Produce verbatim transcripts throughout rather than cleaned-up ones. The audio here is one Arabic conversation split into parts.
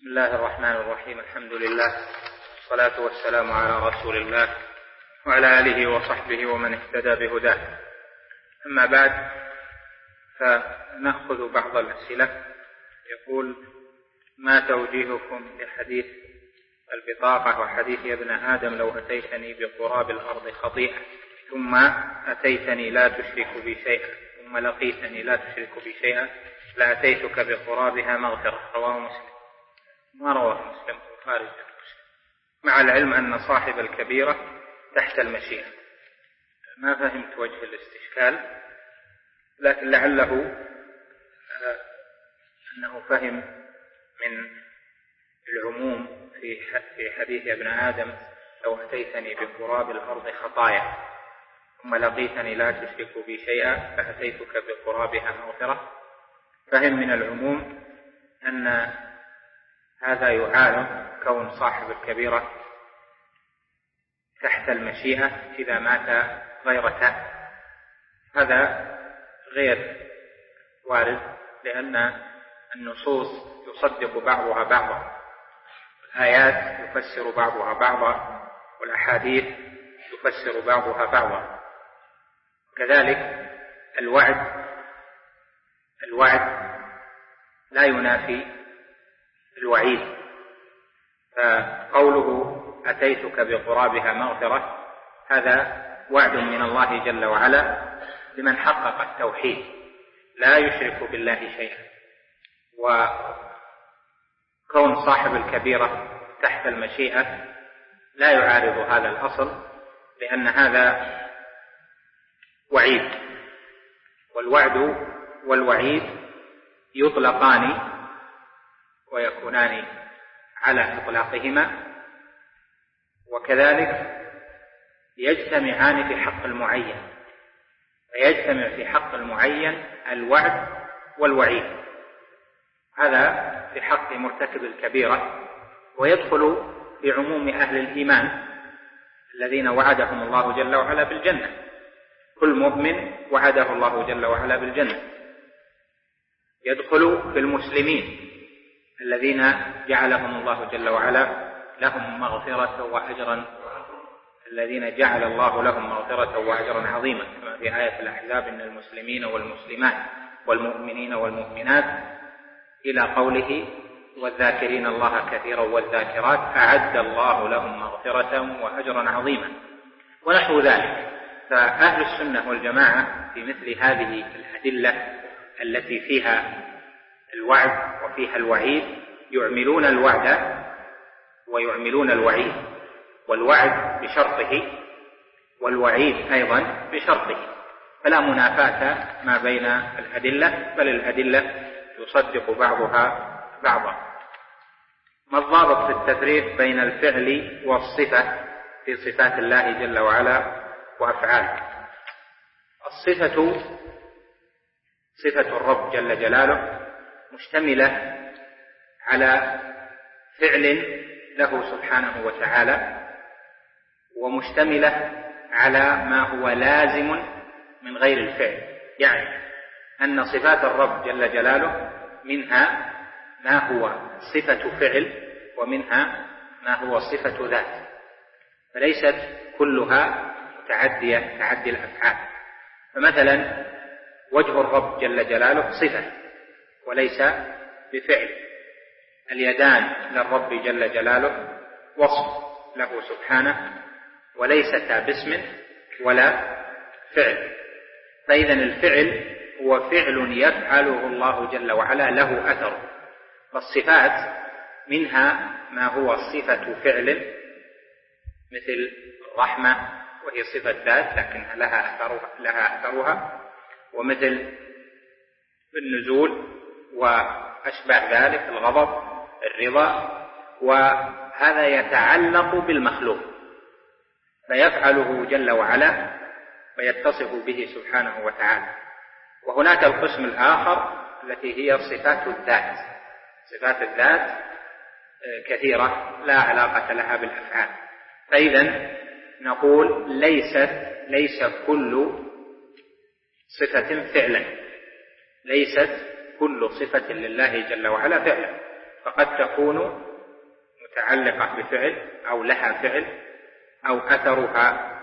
بسم الله الرحمن الرحيم. الحمد لله والصلاة والسلام على رسول الله وعلى آله وصحبه ومن اهتدى بهداه. أما بعد، فنأخذ بعض الأسئلة. يقول: ما توجيهكم لحديث البطاقة وحديث يا ابن آدم لو أتيتني بقراب الأرض خطيئة ثم أتيتني لا تشرك بي شيئا ثم لقيتني لا تشرك بي شيئا لأتيتك بقرابها مغفرة؟ رواه مسلم. ما رواه مسلم خارج مسلم، مع العلم أن صاحب الكبيرة تحت المشيئة. ما فهمت وجه الاستشكال، لكن لعله أنه فهم من العموم في حديث ابن آدم لو أتيتني بقراب الأرض خطايا ثم لقيتني لا تشرك بي شيئا فأتيتك بقرابها مغفرة. فهم من العموم أن هذا يعارض كون صاحب الكبيرة تحت المشيئة إذا مات غير تائب. هذا غير وارد، لأن النصوص يصدق بعضها بعضا، الآيات يفسر بعضها بعضا، والأحاديث يفسر بعضها بعضا. كذلك الوعد الوعد لا ينافي الوعيد، فقوله أتيتك بقرابها مغفرة هذا وعد من الله جل وعلا لمن حقق التوحيد لا يشرك بالله شيئا. وكون صاحب الكبيرة تحت المشيئة لا يعارض هذا الأصل، لأن هذا وعيد، والوعد والوعيد يطلقان ويكونان على إطلاقهما، وكذلك يجتمعان في حق المعين، فيجتمع في حق المعين الوعد والوعيد. هذا في حق مرتكب الكبيرة، ويدخل في عموم أهل الإيمان الذين وعدهم الله جل وعلا بالجنة. كل مؤمن وعده الله جل وعلا بالجنة. يدخل في المسلمين الذين جعلهم الله جل وعلا لهم مغفرة وأجرا الذين جعل الله لهم مغفرة وأجرا عظيما، كما في آية الأحزاب: إن المسلمين والمسلمات والمؤمنين والمؤمنات إلى قوله: والذاكرين الله كثيرا والذاكرات أعد الله لهم مغفرة وأجرا عظيما، ونحو ذلك. فأهل السنة والجماعة في مثل هذه الأدلة التي فيها الوعد وفيها الوعيد يعملون الوعد ويعملون الوعيد، والوعد بشرطه والوعيد أيضا بشرطه، فلا منافاة ما بين الأدلة، بل الأدلة يصدق بعضها بعضا. ما الضابط في التفريق بين الفعل والصفة في صفات الله جل وعلا وأفعاله؟ الصفة صفة الرب جل جلاله مشتملة على فعل له سبحانه وتعالى، ومشتملة على ما هو لازم من غير الفعل، يعني أن صفات الرب جل جلاله منها ما هو صفة فعل ومنها ما هو صفة ذات، فليست كلها متعدية تعدي الأفعال. فمثلا وجه الرب جل جلاله صفة وليس بفعل، اليدان للرب جل جلاله وصف له سبحانه وليستا باسم ولا فعل. فإذا الفعل هو فعل يفعله الله جل وعلا له أثر، فالصفات منها ما هو صفة فعل مثل الرحمة وهي صفة ذات لكنها لها أثرها, لها أثرها ومثل النزول وأشبه ذلك، الغضب، الرضا، وهذا يتعلق بالمخلوق فيفعله جل وعلا ويتصف به سبحانه وتعالى. وهناك القسم الآخر التي هي صفات الذات. صفات الذات كثيرة لا علاقة لها بالأفعال، فإذا نقول ليست ليس كل صفة فعلا، ليست كل صفة لله جل وعلا فعلا، فقد تكون متعلقة بفعل أو لها فعل أو أثرها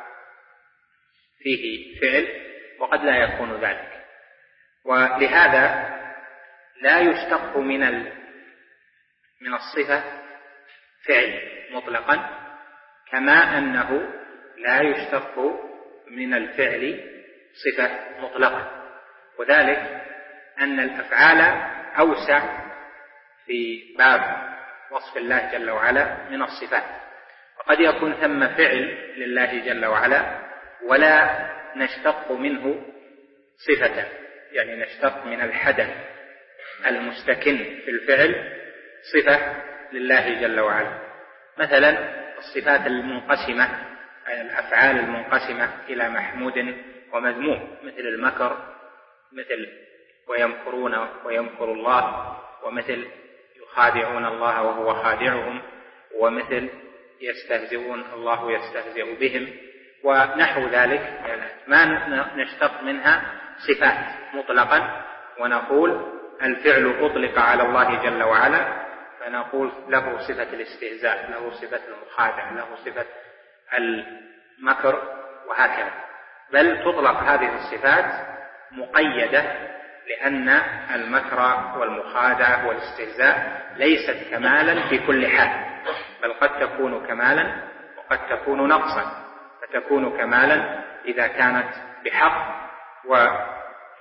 فيه فعل، وقد لا يكون ذلك. ولهذا لا يشتق من من الصفة فعل مطلقا، كما أنه لا يشتق من الفعل صفة مطلقة، وذلك أن الأفعال أوسع في باب وصف الله جل وعلا من الصفات. وقد يكون ثم فعل لله جل وعلا ولا نشتق منه صفة، يعني نشتق من الحدث المستكن في الفعل صفة لله جل وعلا. مثلا الصفات المنقسمة، الأفعال المنقسمة إلى محمود ومذموم، مثل المكر، مثل ويمكرون ويمكر الله، ومثل يخادعون الله وهو خادعهم، ومثل يستهزئون الله يستهزئ بهم، ونحو ذلك. يعني ما نشتق منها صفات مطلقا ونقول الفعل أطلق على الله جل وعلا، فنقول له صفة الاستهزاء، له صفة المخادع، له صفة المكر، وهكذا. بل تطلق هذه الصفات مقيدة، لأن المكر والمخادعة والاستهزاء ليست كمالا في كل حال، بل قد تكون كمالا وقد تكون نقصا. فتكون كمالا إذا كانت بحق ومن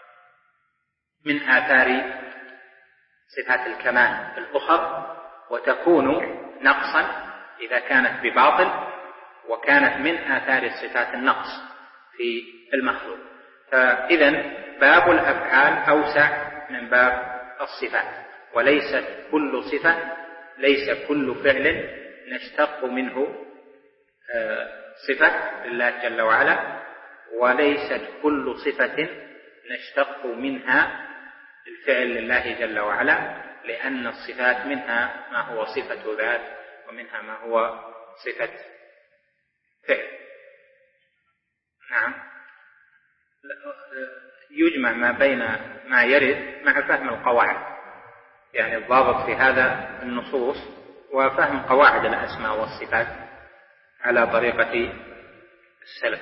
آثار صفات الكمال الأخر، وتكون نقصا إذا كانت بباطل وكانت من آثار صفات النقص في المخلوق. فإذا باب الأفعال أوسع من باب الصفات، وليست كل صفة، ليس كل فعل نشتق منه صفة لله جل وعلا، وليست كل صفة نشتق منها الفعل لله جل وعلا، لأن الصفات منها ما هو صفة ذات ومنها ما هو صفة فعل. نعم، يجمع ما بين ما يرد مع فهم القواعد، يعني الضابط في هذا النصوص وفهم قواعد الأسماء والصفات على طريقة السلف.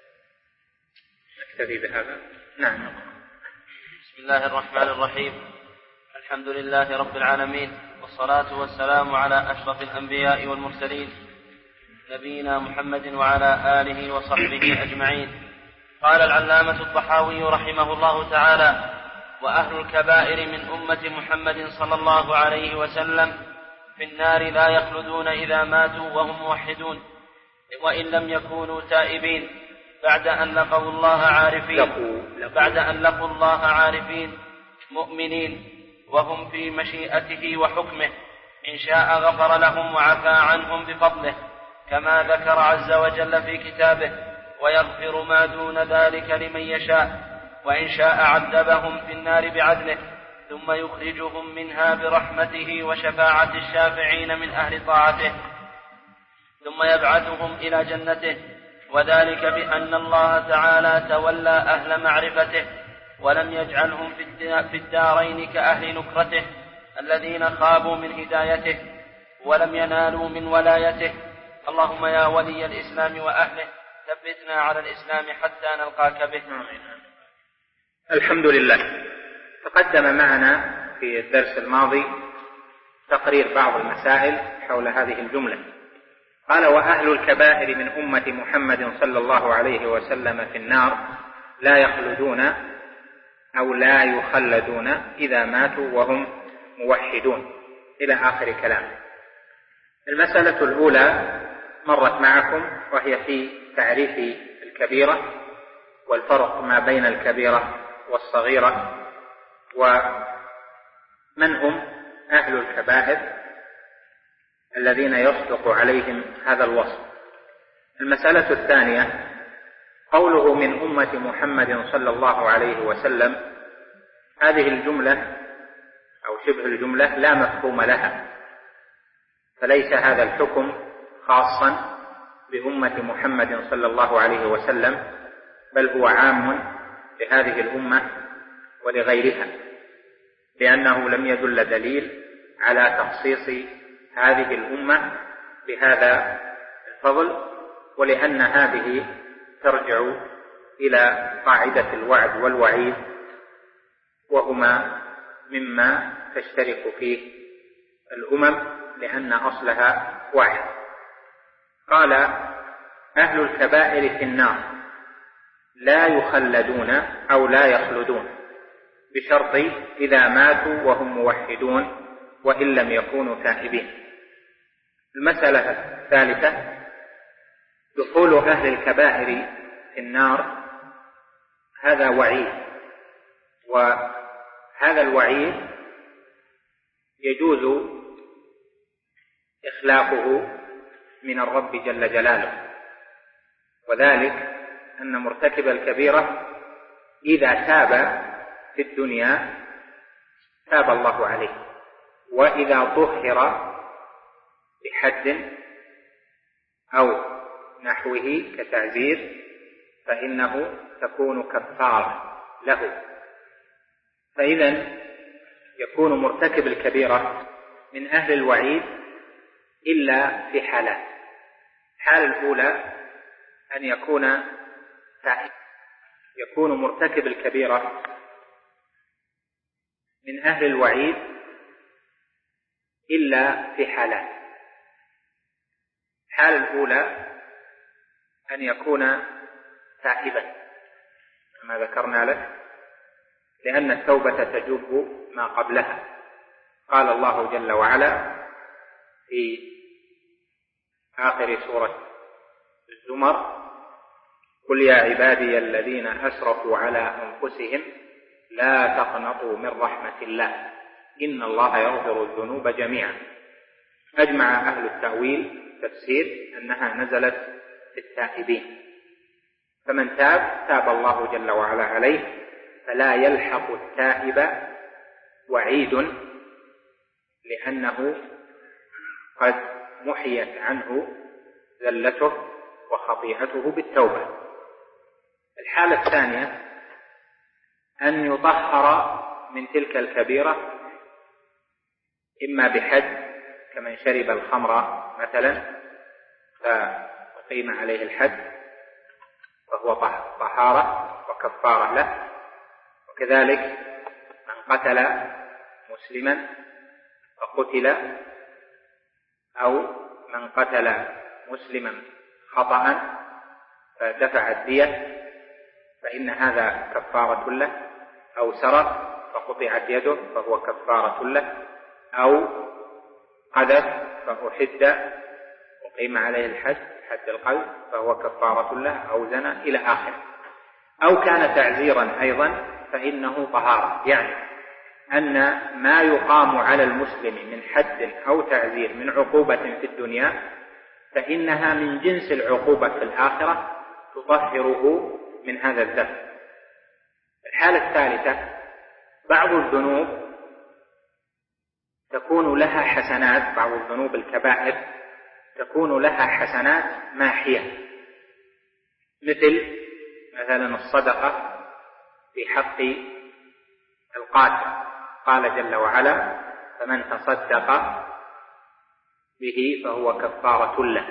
نكتفي بهذا. نعم. بسم الله الرحمن الرحيم. الحمد لله رب العالمين، والصلاة والسلام على أشرف الأنبياء والمرسلين، نبينا محمد وعلى آله وصحبه أجمعين. قال العلامة الطحاوي رحمه الله تعالى: وأهل الكبائر من أمة محمد صلى الله عليه وسلم في النار لا يخلدون إذا ماتوا وهم موحدون، وإن لم يكونوا تائبين بعد أن لقوا الله عارفين بعد أن لقوا الله عارفين مؤمنين، وهم في مشيئته وحكمه، إن شاء غفر لهم وعفى عنهم بفضله، كما ذكر عز وجل في كتابه: ويغفر ما دون ذلك لمن يشاء، وإن شاء عذبهم في النار بعدله، ثم يخرجهم منها برحمته وشفاعة الشافعين من أهل طاعته، ثم يبعثهم إلى جنته، وذلك بأن الله تعالى تولى أهل معرفته، ولم يجعلهم في الدارين كأهل نكرته الذين خابوا من هدايته ولم ينالوا من ولايته. اللهم يا ولي الإسلام وأهله ثبتنا على الإسلام حتى نلقاك به. الحمد لله. تقدم معنا في الدرس الماضي تقرير بعض المسائل حول هذه الجملة. قال: وأهل الكبائر من أمة محمد صلى الله عليه وسلم في النار لا يخلدون أو لا يخلدون إذا ماتوا وهم موحدون، إلى آخر كلام. المسألة الأولى مرت معكم، وهي في تعريف الكبيرة والفرق ما بين الكبيرة والصغيرة، ومن هم أهل الكبائر الذين يصدق عليهم هذا الوصف. المسألة الثانية قوله من أمة محمد صلى الله عليه وسلم، هذه الجملة أو شبه الجملة لا مفهوم لها، فليس هذا الحكم خاصا بأمة محمد صلى الله عليه وسلم، بل هو عام لهذه الأمة ولغيرها، لأنه لم يدل دليل على تخصيص هذه الأمة بهذا الفضل، ولأن هذه ترجع إلى قاعدة الوعد والوعيد، وهما مما تشترك فيه الأمم لأن أصلها واحد. قال: أهل الكبائر في النار لا يخلدون أو لا يخلدون بشرط إذا ماتوا وهم موحدون وإن لم يكونوا تائبين. المسألة الثالثة: دخول أهل الكبائر في النار هذا وعيد، وهذا الوعيد يجوز إخلافه من الرب جل جلاله، وذلك أن مرتكب الكبيرة إذا تاب في الدنيا تاب الله عليه، وإذا طهر بحد أو نحوه كتعزير فإنه تكون كفارة له. فإذا يكون مرتكب الكبيرة من أهل الوعيد إلا في حالات: الحالة الأولى أن يكون تائب، يكون مرتكب الكبيرة من أهل الوعيد إلا في حالات. الحالة الأولى أن يكون تائبا كما ذكرنا لك، لأن التوبة تجب ما قبلها. قال الله جل وعلا في آخر سورة الزمر: قل يا عبادي الذين أسرفوا على أنفسهم لا تقنطوا من رحمة الله إن الله يغفر الذنوب جميعا. أجمع أهل التأويل تفسير أنها نزلت في التائبين، فمن تاب تاب الله جل وعلا عليه، فلا يلحق التائب وعيد لأنه قد محيت عنه ذلته وخطيئته بالتوبة. الحالة الثانية أن يطهر من تلك الكبيرة إما بحد كمن شرب الخمر مثلا فقيم عليه الحد وهو طهارة وكفارة له، وكذلك من قتل مسلما فقتل، أو من قتل مسلما خطأ فدفع الدية فإن هذا كفارة له، أو سرق فقطعت يده فهو كفارة له، أو قذف فأحد وقيم عليه الحد حد القذف فهو كفارة له، أو زنى إلى آخره. أو كان تعزيرا أيضا فإنه طهارة، يعني أن ما يقام على المسلم من حد أو تعزير من عقوبة في الدنيا فإنها من جنس العقوبة في الآخرة تطهره من هذا الذنب. الحالة الثالثة: بعض الذنوب تكون لها حسنات، بعض الذنوب الكبائر تكون لها حسنات ماحية، مثل مثلا الصدقة في حق القاتل، قال جل وعلا: فمن تصدق به فهو كفارة له.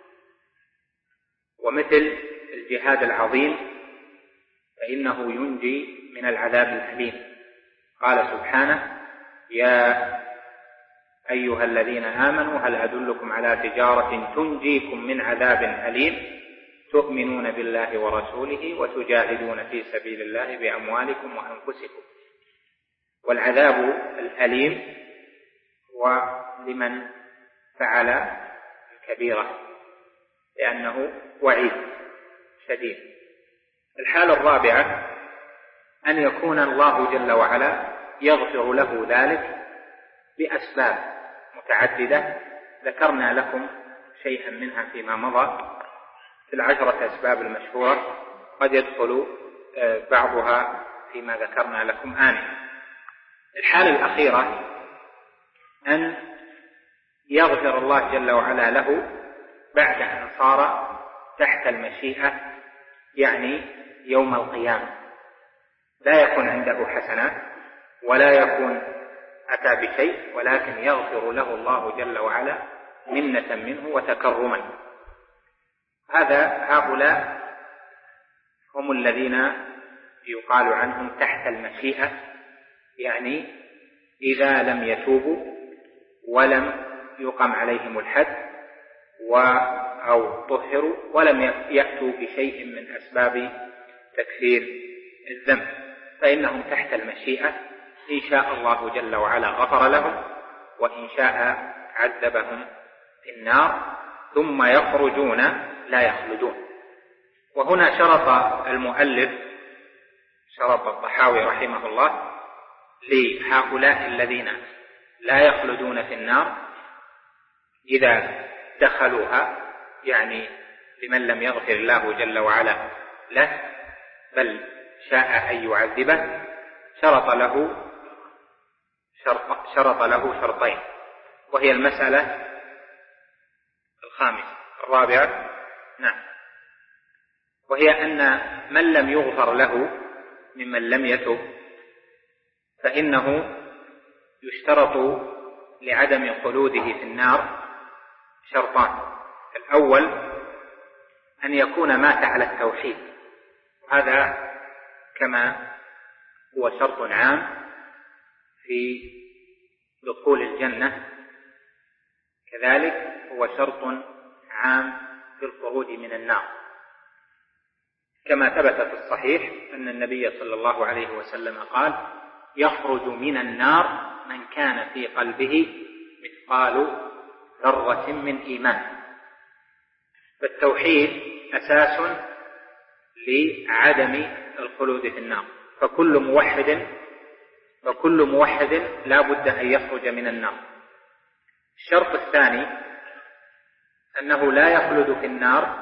ومثل الجهاد العظيم فإنه ينجي من العذاب الأليم، قال سبحانه: يا أيها الذين آمنوا هل أدلكم على تجارة تنجيكم من عذاب أليم تؤمنون بالله ورسوله وتجاهدون في سبيل الله بأموالكم وأنفسكم. والعذاب الأليم هو لمن فعل الكبيرة لأنه وعيد شديد. الحالة الرابعة أن يكون الله جل وعلا يغفر له ذلك بأسباب متعددة ذكرنا لكم شيئا منها فيما مضى في العشرة أسباب المشهورة، قد يدخل بعضها فيما ذكرنا لكم آنفا. الحالة الأخيرة أن يغفر الله جل وعلا له بعد أن صار تحت المشيئة، يعني يوم القيامة لا يكون عنده حسنات ولا يكون أتى بشيء، ولكن يغفر له الله جل وعلا منة منه وتكرما. هذا هؤلاء هم الذين يقال عنهم تحت المشيئة، يعني إذا لم يتوبوا ولم يقم عليهم الحد أو طهروا ولم يأتوا بشيء من أسباب تكفير الذنب، فإنهم تحت المشيئة، إن شاء الله جل وعلا غفر لهم، وإن شاء عذبهم في النار ثم يخرجون لا يخلدون. وهنا شرط المؤلف، شرط الطحاوي رحمه الله لهؤلاء الذين لا يخلدون في النار إذا دخلوها، يعني لمن لم يغفر الله جل وعلا له بل شاء أن يعذبه، شرط له شرط, شرط له شرطين، وهي المسألة الخامسة الرابعة نعم، وهي أن من لم يغفر له ممن لم يتب فإنه يشترط لعدم خلوده في النار شرطان. الأول أن يكون مات على التوحيد، هذا كما هو شرط عام في دخول الجنة، كذلك هو شرط عام في الخروج من النار، كما ثبت في الصحيح أن النبي صلى الله عليه وسلم قال: يخرج من النار من كان في قلبه مثقال ذرة من إيمان. فالتوحيد أساس لعدم الخلود في النار، فكل موحد فكل موحد لا بد أن يخرج من النار. الشرط الثاني أنه لا يخلد في النار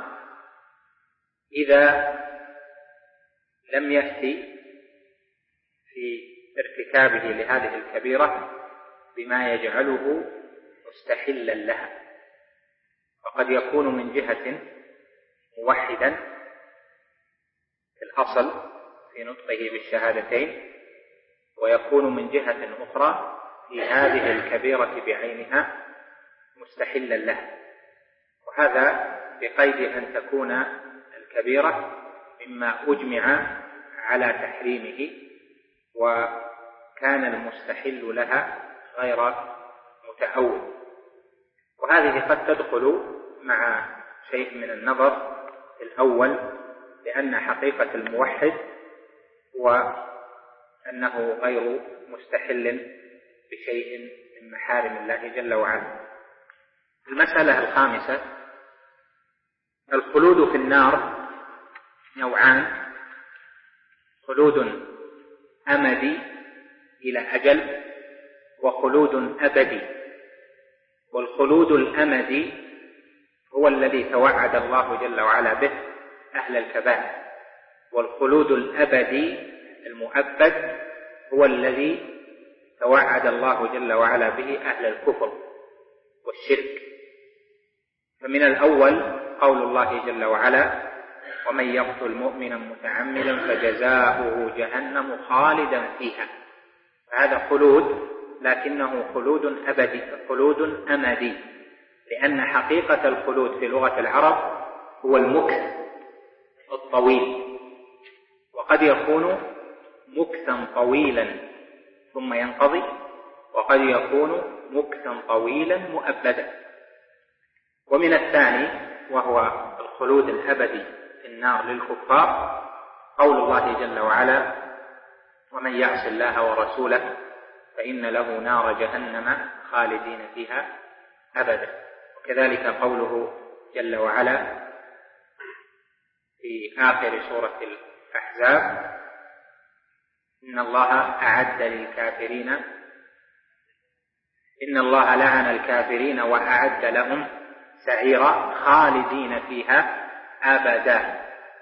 إذا لم يأتي في ارتكابه لهذه الكبيرة بما يجعله مستحلا لها، فقد يكون من جهة موحدا في الأصل في نطقه بالشهادتين، ويكون من جهة أخرى في هذه الكبيرة بعينها مستحلا لها، وهذا بقيد أن تكون الكبيرة مما أجمع على تحريمه وكان المستحل لها غير متأول. وهذه قد تدخل مع شيء من النظر الأول، لأن حقيقة الموحد هو أنه غير مستحل بشيء من محارم الله جل وعلا. المسألة الخامسة: الخلود في النار نوعان: خلود أمدي إلى أجل، وخلود أبدي. والخلود الأمدي هو الذي توعد الله جل وعلا به أهل الكبائر، والخلود الأبدي المؤبد هو الذي توعد الله جل وعلا به أهل الكفر والشرك. فمن الأول قول الله جل وعلا: ومن يقتل مؤمنا متعمدا فجزاؤه جهنم خالدا فيها. فهذا خلود، لكنه خلود أبدي، خلود أمدي، لأن حقيقة الخلود في لغة العرب هو المكث الطويل، وقد يكون مكثا طويلا ثم ينقضي، وقد يكون مكثا طويلا مؤبدا. ومن الثاني وهو الخلود الأبدي في النار للكفار قول الله جل وعلا: ومن يعص الله ورسوله فإن له نار جهنم خالدين فيها أبدا. وكذلك قوله جل وعلا في آخر سورة الأحزاب: إن الله أعد للكافرين إن الله لعن الكافرين وأعد لهم سعيرا خالدين فيها أبدا.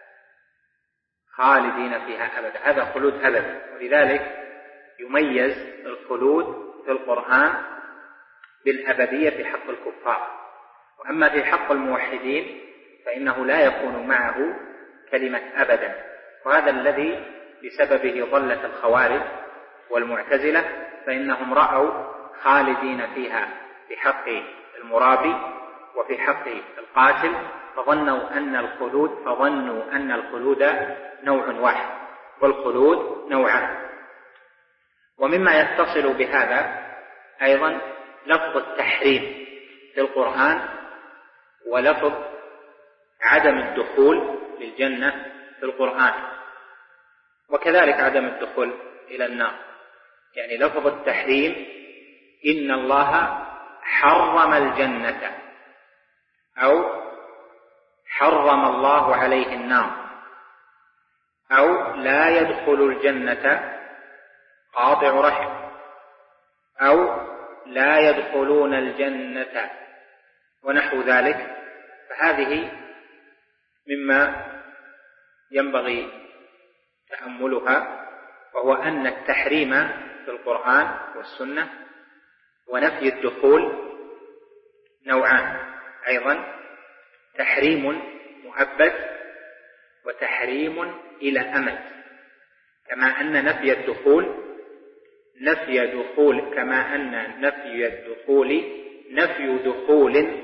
خالدين فيها أبدا، هذا خلود أبدا. ولذلك يميز الخلود في القرآن بالأبدية في حق الكفار، وأما في حق الموحدين فإنه لا يكون معه كلمة أبدا. وهذا الذي بسببه ضلت الخوارج والمعتزلة فإنهم رأوا خالدين فيها في حق المرابي وفي حق القاتل، فظنوا أن الخلود فظنوا أن الخلود نوع واحد والخلود نوعان. ومما يتصل بهذا أيضا لفظ التحريم في القرآن ولفظ عدم الدخول للجنة في القرآن، وكذلك عدم الدخول إلى النار. يعني لفظ التحريم إن الله حرم الجنة أو حرم الله عليه النار أو لا يدخل الجنة قاطع رحم أو لا يدخلون الجنة ونحو ذلك. فهذه مما ينبغي تأملها، وهو أن التحريم في القرآن والسنة ونفي الدخول نوعان أيضا: تحريم مؤبد وتحريم إلى أمد. كما أن نفي الدخول نفي دخول كما أن نفي الدخول نفي دخول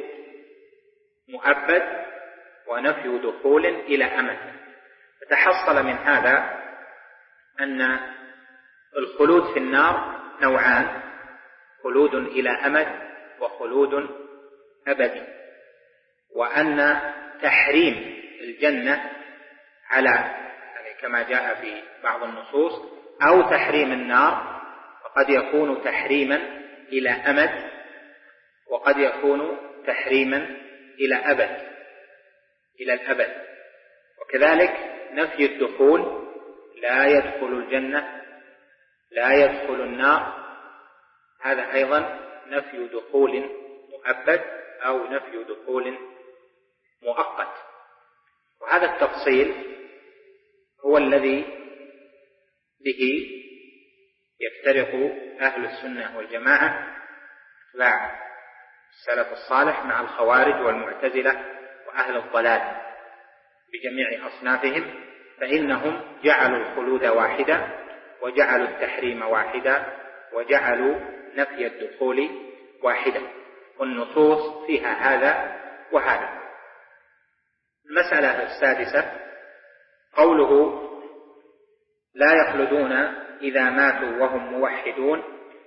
مؤبد ونفي دخول إلى أمد. فتحصل من هذا أن الخلود في النار نوعان: خلود إلى أمد وخلود أبدي، وأن تحريم الجنة على كما جاء في بعض النصوص أو تحريم النار وقد يكون تحريما إلى أمد وقد يكون تحريما إلى أبد إلى الأبد. وكذلك نفي الدخول: لا يدخل الجنة لا يدخل النار، هذا أيضا نفي دخول مؤبد أو نفي دخول مؤقت. وهذا التفصيل هو الذي به يفترق أهل السنة والجماعة اتباع السلف الصالح مع الخوارج والمعتزلة وأهل الضلال بجميع أصنافهم، فإنهم جعلوا الخلود واحدا وجعلوا التحريم واحدا وجعلوا نفي الدخول واحدا، والنصوص فيها هذا وهذا. المسألة السادسة قوله: لا يخلدون إذا ماتوا وهم موحدون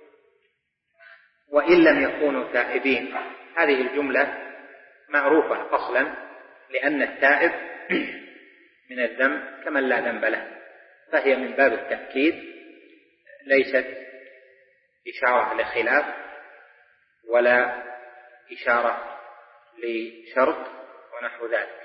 وإن لم يكونوا تائبين. هذه الجملة معروفة أصلا، لأن التائب من الذنب كمن لا ذنب له، فهي من باب التأكيد، ليست إشارة لخلاف ولا إشارة لشرط ونحو ذلك.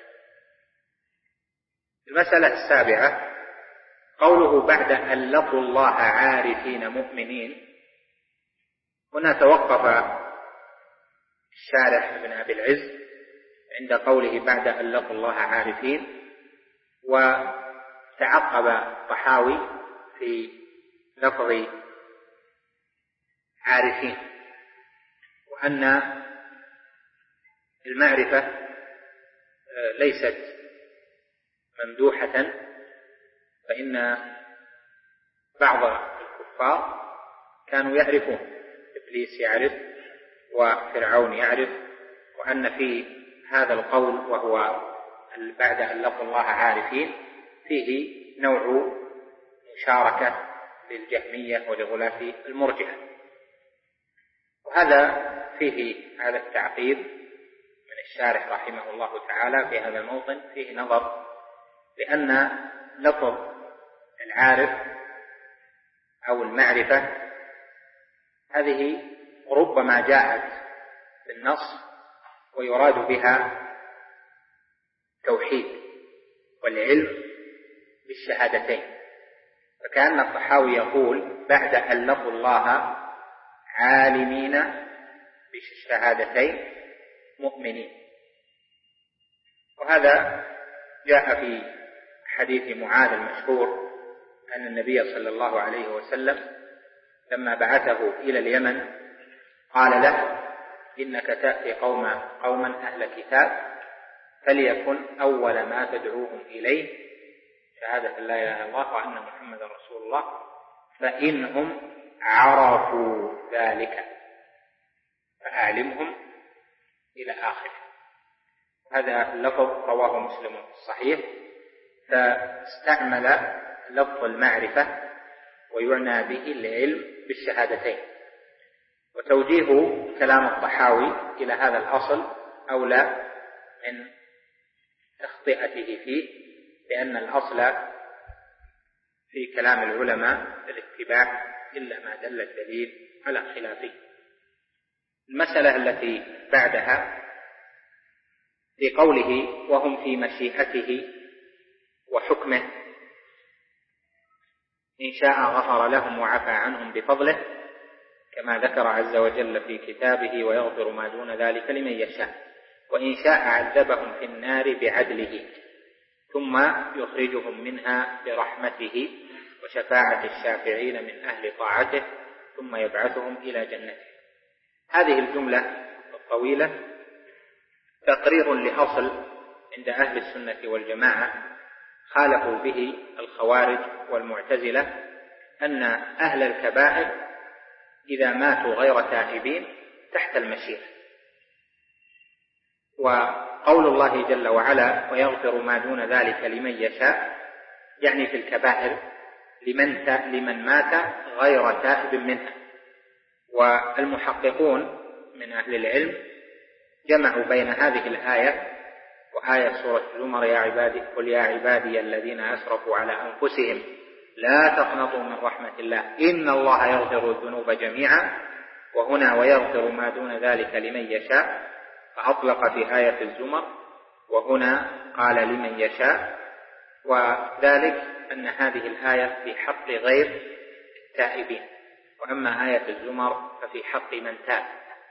المسألة السابعة قوله: بعد أن لقوا الله عارفين مؤمنين. هنا توقف الشارح ابن أبي العز عند قوله بعد أن لقوا الله عارفين، وتعقب الطحاوي في لفظ عارفين، وأن المعرفة ليست ممدوحة، فإن بعض الكفار كانوا يعرفون، إبليس يعرف وفرعون يعرف، وأن في هذا القول وهو بعد أن لقوا الله عارفين فيه نوع مشاركة للجهمية ولغلاة المرجئة، وهذا فيه هذا التعقيب من الشارح رحمه الله تعالى في هذا الموطن فيه نظر، لأن لفظ العارف أو المعرفة هذه ربما جاءت في النص ويراد بها توحيد والعلم بالشهادتين، فكأن الطحاوي يقول بعد أن لقوا الله عالمين بالشهادتين مؤمنين. وهذا جاء في حديث معاذ المشهور أن النبي صلى الله عليه وسلم لما بعثه إلى اليمن قال له: إنك تأتي قوم قوما أهل كتاب فليكن أول ما تدعوهم إليه شهادة لا إله إلا الله وأن محمدا رسول الله، فإنهم عرفوا ذلك فأعلمهم إلى آخره. هذا اللفظ رواه مسلم في الصحيح، فاستعمل لفظ المعرفة ويعنى به العلم بالشهادتين. وتوجيه كلام الطحاوي إلى هذا الأصل أولى من تخطئته فيه، لأن الأصل في كلام العلماء الاتباع إلا ما دل الدليل على خلافه. المسألة التي بعدها في قوله وهم في مشيئته وحكمه، إن شاء غفر لهم وعفى عنهم بفضله كما ذكر عز وجل في كتابه ويغفر ما دون ذلك لمن يشاء، وإن شاء عذبهم في النار بعدله ثم يخرجهم منها برحمته وشفاعة الشافعين من أهل طاعته ثم يبعثهم إلى جنته. هذه الجملة الطويلة تقرير لأصل عند أهل السنة والجماعة خالفوا به الخوارج والمعتزلة، أن أهل الكبائر إذا ماتوا غير تائبين تحت المشيئة. وقول الله جل وعلا ويغفر ما دون ذلك لمن يشاء يعني في الكبائر لمن, لمن مات غير تائب منها. والمحققون من أهل العلم جمعوا بين هذه الآية وآية سورة الزمر يا عبادي قل يا عبادي الذين أسرفوا على أنفسهم لا تقنطوا من رحمة الله إن الله يغفر الذنوب جميعا، وهنا ويغفر ما دون ذلك لمن يشاء، فأطلق في آية الزمر وهنا قال لمن يشاء. وذلك أن هذه الآية في حق غير التائبين، وأما آية الزمر ففي حق من تاب،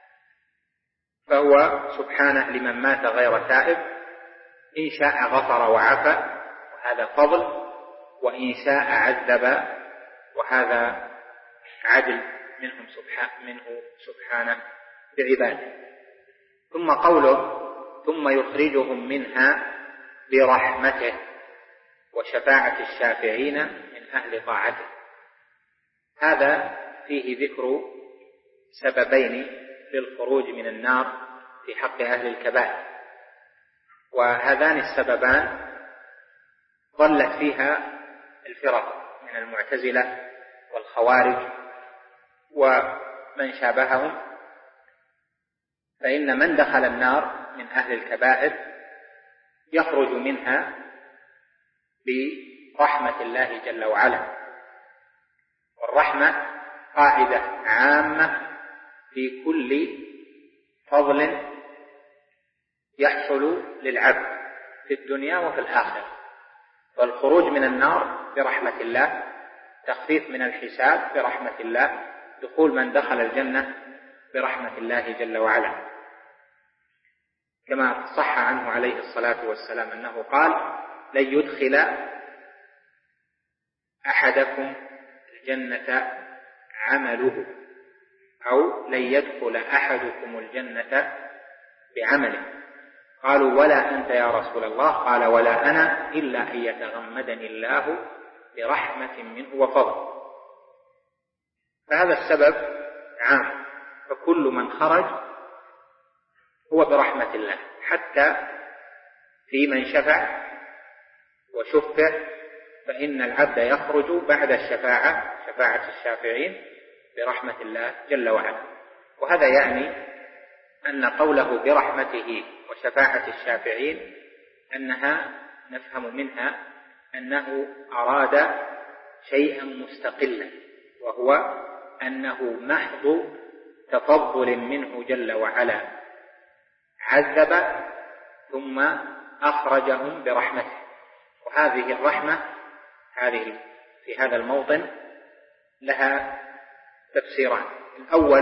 فهو سبحانه لمن مات غير تائب إن شاء غفر وعفى وهذا فضل، وإن شاء عذب وهذا عدل منهم سبحانه, منه سبحانه بعباده. ثم قوله ثم يخرجهم منها برحمته وشفاعة الشافعين من أهل طاعته، هذا فيه ذكر سببين للخروج من النار في حق أهل الكبائر، وهذان السببان ضلت فيها الفرق من المعتزلة والخوارج ومن شابههم، فإن من دخل النار من أهل الكبائر يخرج منها برحمة الله جل وعلا. والرحمة قاعدة عامة في كل فضل يحصل للعبد في الدنيا وفي الآخرة، والخروج من النار برحمة الله، تخفيف من الحساب برحمة الله، دخول من دخل الجنة برحمة الله جل وعلا، كما صح عنه عليه الصلاة والسلام أنه قال لن يدخل أحدكم الجنة عمله أو لن يدخل أحدكم الجنة بعمله. قالوا ولا أنت يا رسول الله؟ قال ولا أنا إلا أن يتغمدني الله برحمة منه وفضل. فهذا السبب عام، فكل من خرج هو برحمة الله، حتى في من شفع وشفع فإن العبد يخرج بعد الشفاعة شفاعة الشافعين برحمة الله جل وعلا. وهذا يعني أن قوله برحمته وشفاعة الشافعين أنها نفهم منها أنه أراد شيئا مستقلا، وهو أنه محض تفضل منه جل وعلا عذب ثم أخرجهم برحمته. وهذه الرحمة هذه في هذا الموطن لها تفسيران. الأول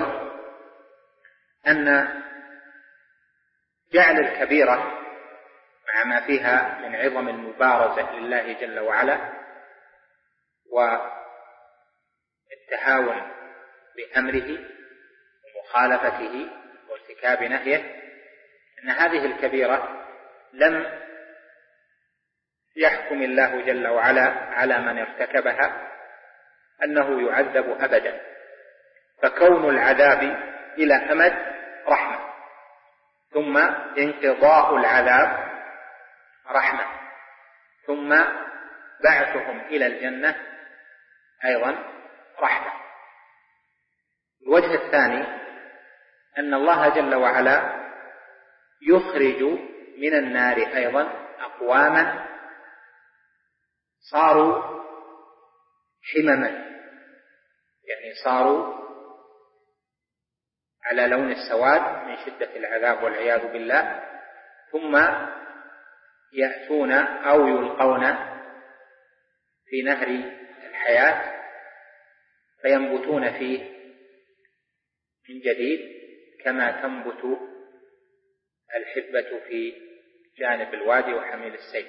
أن جعل الكبيرة مع ما فيها من عظم المبارزة لله جل وعلا والتهاون بأمره ومخالفته وارتكاب نهيه، أن هذه الكبيرة لم يحكم الله جل وعلا على من ارتكبها أنه يعذب أبدا، فكون العذاب إلى أمد رحمة، ثم انقضاء العذاب رحمة، ثم بعثهم إلى الجنة أيضا رحمة. الوجه الثاني أن الله جل وعلا يخرج من النار أيضا أقواما صاروا حمما، يعني صاروا على لون السواد من شدة العذاب والعياذ بالله، ثم يأتون أو يلقون في نهر الحياة فينبتون فيه من جديد كما تنبت الحبة في جانب الوادي وحميل السيل.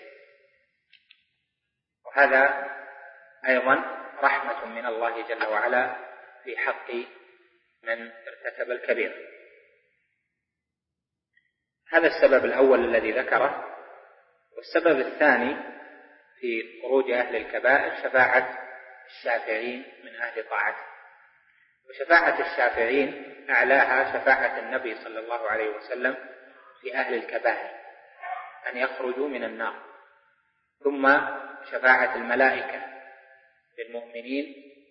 وهذا أيضا رحمة من الله جل وعلا في حق من ارتكب الكبيرة. هذا السبب الأول الذي ذكره. والسبب الثاني في خروج أهل الكبائر شفاعة الشافعين من أهل طاعته. وشفاعة الشافعين أعلاها شفاعة النبي صلى الله عليه وسلم في أهل الكبائر أن يخرجوا من النار، ثم شفاعة الملائكة للمؤمنين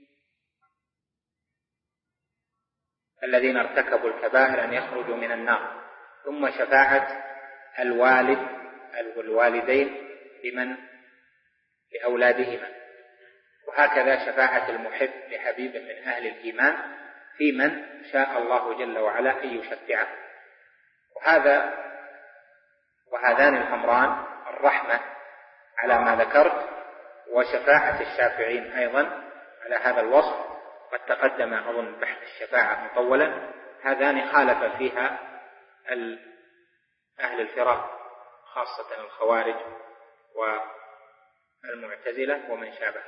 الذين ارتكبوا الكبائر أن يخرجوا من النار، ثم شفاعة الوالد والوالدين لمن لأولادهما، وهكذا شفاعة المحب لحبيبه من أهل الإيمان في من شاء الله جل وعلا أن يشفعه. وهذا وهذان الأمران الرحمة على ما ذكرت، وشفاعة الشافعين أيضا على هذا الوصف، قد تقدم أظن بحث الشفاعة مطولا، هذان خالف فيها أهل الفرق خاصة الخوارج والمعتزلة ومن شابه.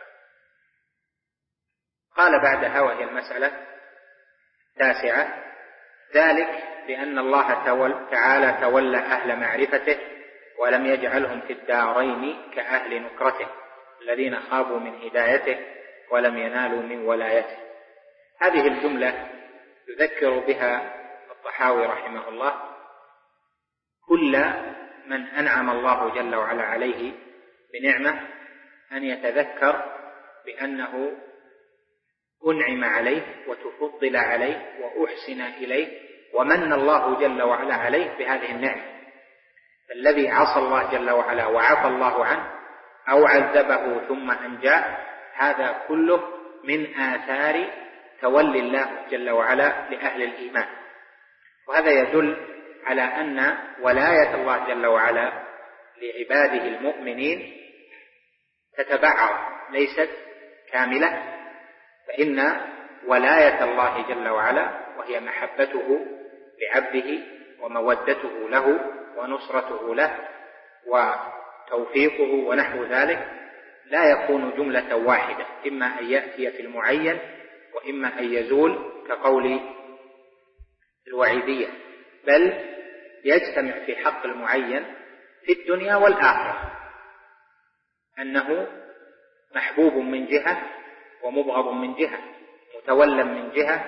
قال بعدها وهي المسألة التاسعة: ذلك بأن الله تعالى تولى أهل معرفته ولم يجعلهم في الدارين كأهل نكرته الذين خابوا من هدايته ولم ينالوا من ولايته. هذه الجملة يذكر بها الطحاوي رحمه الله كل من أنعم الله جل وعلا عليه بنعمة أن يتذكر بأنه أنعم عليه وتفضل عليه وأحسن إليه ومن الله جل وعلا عليه بهذه النعمة. الذي عصى الله جل وعلا وعفى الله عنه أو عذبه ثم أنجاه، هذا كله من آثار تولي الله جل وعلا لأهل الإيمان. وهذا يدل على أن ولاية الله جل وعلا لعباده المؤمنين تتبعض، ليست كاملة، فإن ولاية الله جل وعلا وهي محبته لعبده ومودته له ونصرته له وتوفيقه ونحو ذلك لا يكون جملة واحدة، إما أن يأتي في المعين وإما أن يزول كقول الوعيدية، بل يجتمع في حق المعين في الدنيا والآخرة، أنه محبوب من جهة ومبغض من جهة، متولى من جهة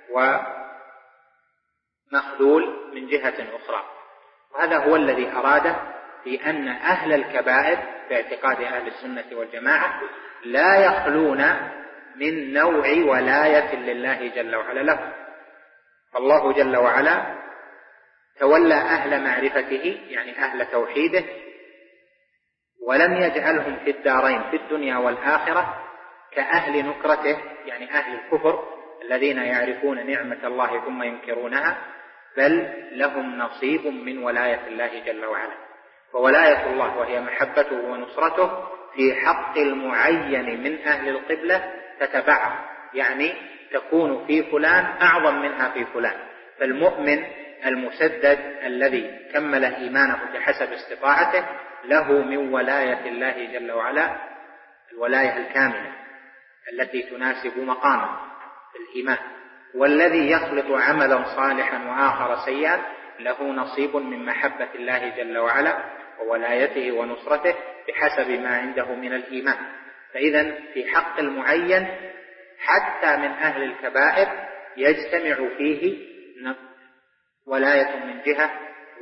ومخذول من جهة أخرى. وهذا هو الذي أراده في أن أهل الكبائر في اعتقاد أهل السنة والجماعة لا يخلون من نوع ولاية لله جل وعلا له. الله جل وعلا تولى أهل معرفته يعني أهل توحيده ولم يجعلهم في الدارين في الدنيا والآخرة كأهل نكرته يعني أهل الكفر الذين يعرفون نعمة الله ثم ينكرونها، بل لهم نصيب من ولاية الله جل وعلا. وولاية الله وهي محبته ونصرته في حق المعين من أهل القبلة تتبعض، يعني تكون في فلان أعظم منها في فلان. فالمؤمن المسدد الذي كمل إيمانه بحسب استطاعته له من ولاية الله جل وعلا الولاية الكاملة التي تناسب مقامه في الإيمان. والذي يخلط عملا صالحا وآخر سيئا له نصيب من محبة الله جل وعلا وولايته ونصرته بحسب ما عنده من الإيمان. فإذا في حق المعين حتى من أهل الكبائر يجتمع فيه ولاية من جهة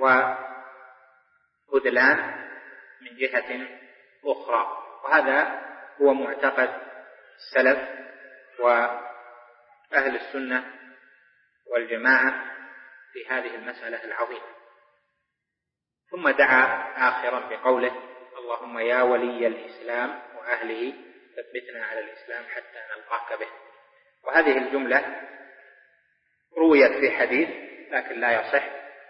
وخذلان من جهة أخرى. وهذا هو معتقد السلف وأهل السنة والجماعة في هذه المسألة العظيمة. ثم دعا آخرا بقوله: اللهم يا ولي الإسلام وأهله ثبتنا على الإسلام حتى نلقاك به. وهذه الجملة رويت في حديث لكن لا يصح،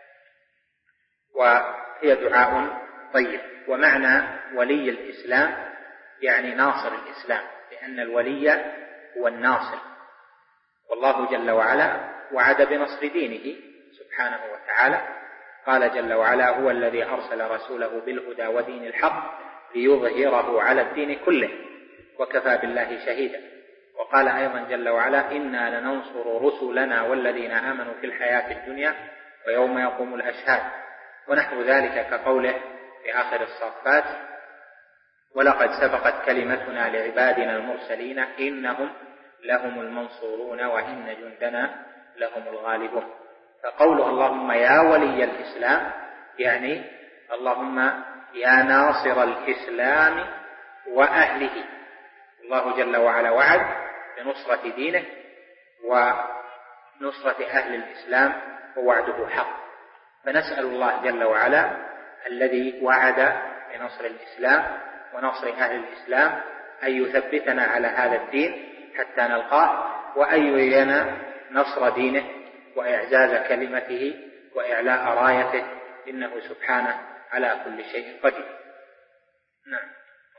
وهي دعاء طيب. ومعنى ولي الإسلام يعني ناصر الإسلام، لأن الولي هو الناصر، والله جل وعلا وعد بنصر دينه سبحانه وتعالى. قال جل وعلا: هو الذي أرسل رسوله بالهدى ودين الحق ليظهره على الدين كله وكفى بالله شهيدا. وقال أيضا جل وعلا: إنا لننصر رسلنا والذين آمنوا في الحياة الدنيا ويوم يقوم الأشهاد. ونحو ذلك كقوله في آخر الصافات: ولقد سبقت كلمتنا لعبادنا المرسلين إنهم لهم المنصورون وإن جندنا لهم الغالبون. فقوله اللهم يا ولي الإسلام يعني اللهم يا ناصر الإسلام وأهله. الله جل وعلا وعد بنصرة دينه، ونصرة أهل الإسلام ووعده حق. فنسأل الله جل وعلا الذي وعد بنصر الإسلام ونصر أهل الإسلام أن يثبتنا على هذا الدين حتى نلقاه، وأن يرينا نصر دينه وإعزاز كلمته وإعلاء رايته، إنه سبحانه على كل شيء قدير. نعم.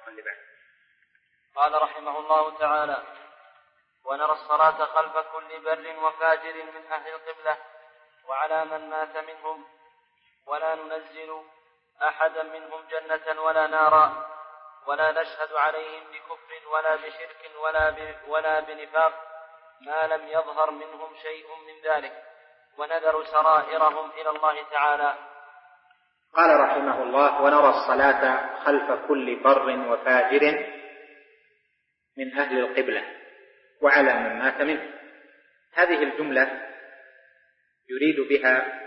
قال رحمه الله تعالى: ونرى الصلاة خلف كل بر وفاجر من أهل القبلة وعلى من مات منهم، ولا ننزل أحدا منهم جنة ولا نارا، ولا نشهد عليهم بكفر ولا بشرك ولا, ولا بنفاق ما لم يظهر منهم شيء من ذلك، ونذر سرائرهم إلى الله تعالى. قال رحمه الله: ونرى الصلاة خلف كل بر وفاجر من أهل القبلة وعلى من مات منه. هذه الجملة يريد بها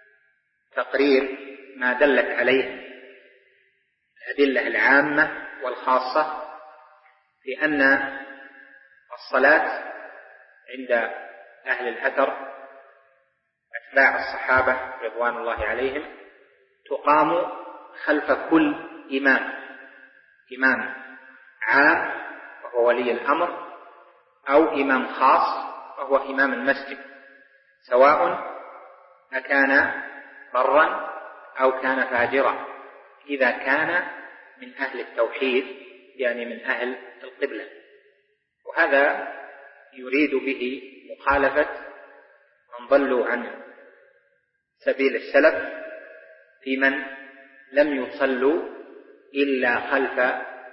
تقرير ما دلت عليه الأدلة العامة والخاصة في أن الصلاة عند أهل الأثر أتباع الصحابة رضوان الله عليهم تقام خلف كل إمام، إمام عام وهو ولي الأمر، أو إمام خاص وهو إمام المسجد، سواء أكان برا أو كان فاجرا، إذا كان من أهل التوحيد يعني من أهل القبلة. وهذا يريد به مخالفة من ضلوا عن سبيل السلف في من لم يصلوا إلا خلف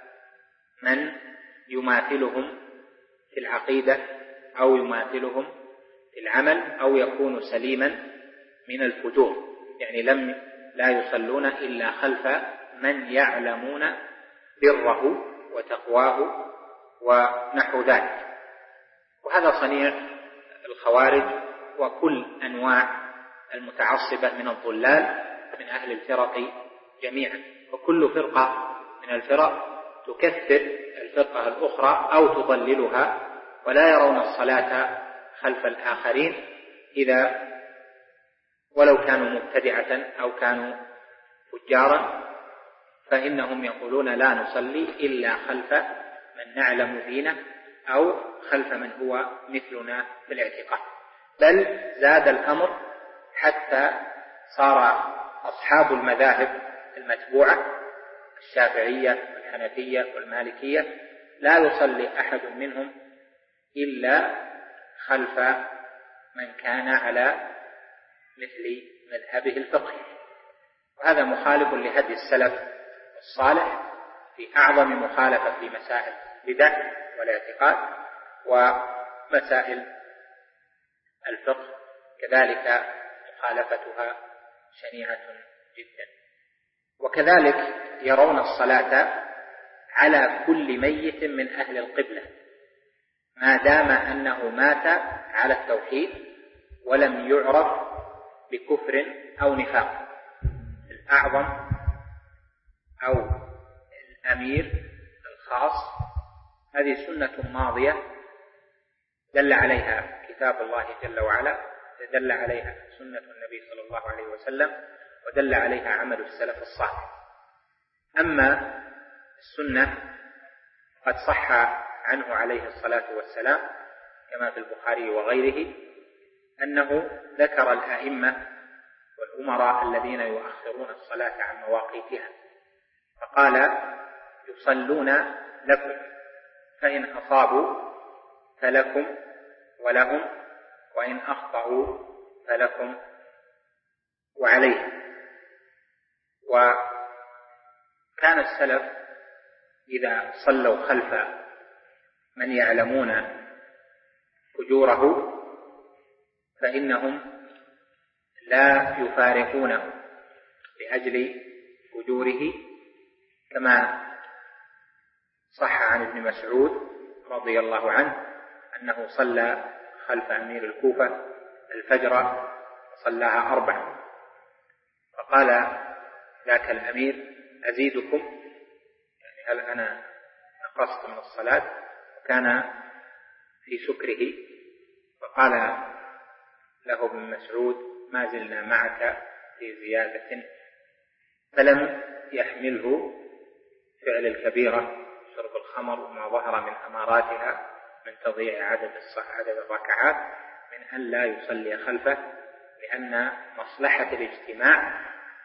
من يماثلهم في العقيدة أو يماثلهم في العمل أو يكون سليما من الفجور، يعني لم لا يصلون إلا خلف من يعلمون بره وتقواه ونحو ذلك. وهذا صنيع الخوارج وكل أنواع المتعصبة من الضلال من أهل الفرق جميعا. وكل فرقة من الفرق تكثر الفرقة الأخرى أو تضللها، ولا يرون الصلاة خلف الآخرين إذا ولو كانوا مبتدعة أو كانوا فجارا، فإنهم يقولون لا نصلي إلا خلف من نعلم دينه أو خلف من هو مثلنا في الاعتقاد. بل زاد الأمر حتى صار أصحاب المذاهب المتبوعة الشافعية والحنفية والمالكية لا يصلي أحد منهم إلا خلف من كان على مثل مذهبه الفقهي. وهذا مخالف لهدي السلف الصالح في أعظم مخالفة في مسائل البدع والاعتقاد ومسائل الفقه، كذلك مخالفتها شنيعة جدا. وكذلك يرون الصلاة على كل ميت من أهل القبلة، ما دام أنه مات على التوحيد ولم يعرف بكفر أو نفاق. الأعظم أو الأمير الخاص هذه سنة ماضية دل عليها كتاب الله جل وعلا، دل عليها سنة النبي صلى الله عليه وسلم، ودل عليها عمل السلف الصالح. أما السنة قد صح عنه عليه الصلاة والسلام كما في البخاري وغيره أنه ذكر الأئمة والأمراء الذين يؤخرون الصلاة عن مواقيتها، فقال: يصلون لكم، فإن أصابوا فلكم ولهم، وإن أخطأوا فلكم وعليهم. وكان السلف إذا صلوا خلف من يعلمون أجوره فإنهم لا يفارقونه لأجل أجوره، كما صح عن ابن مسعود رضي الله عنه أنه صلى خلف أمير الكوفة الفجر صلاها أربع، فقال ذاك الأمير: أزيدكم؟ يعني هل أنا نقصت من الصلاة؟ وكان في سكره، فقال له ابن مسعود: ما زلنا معك في زيادة. فلم يحمله فعل الكبيرة شرب الخمر وما ظهر من أماراتها من تضييع عدد عدد الركعات من أن لا يصلي خلفه، لأن مصلحة الاجتماع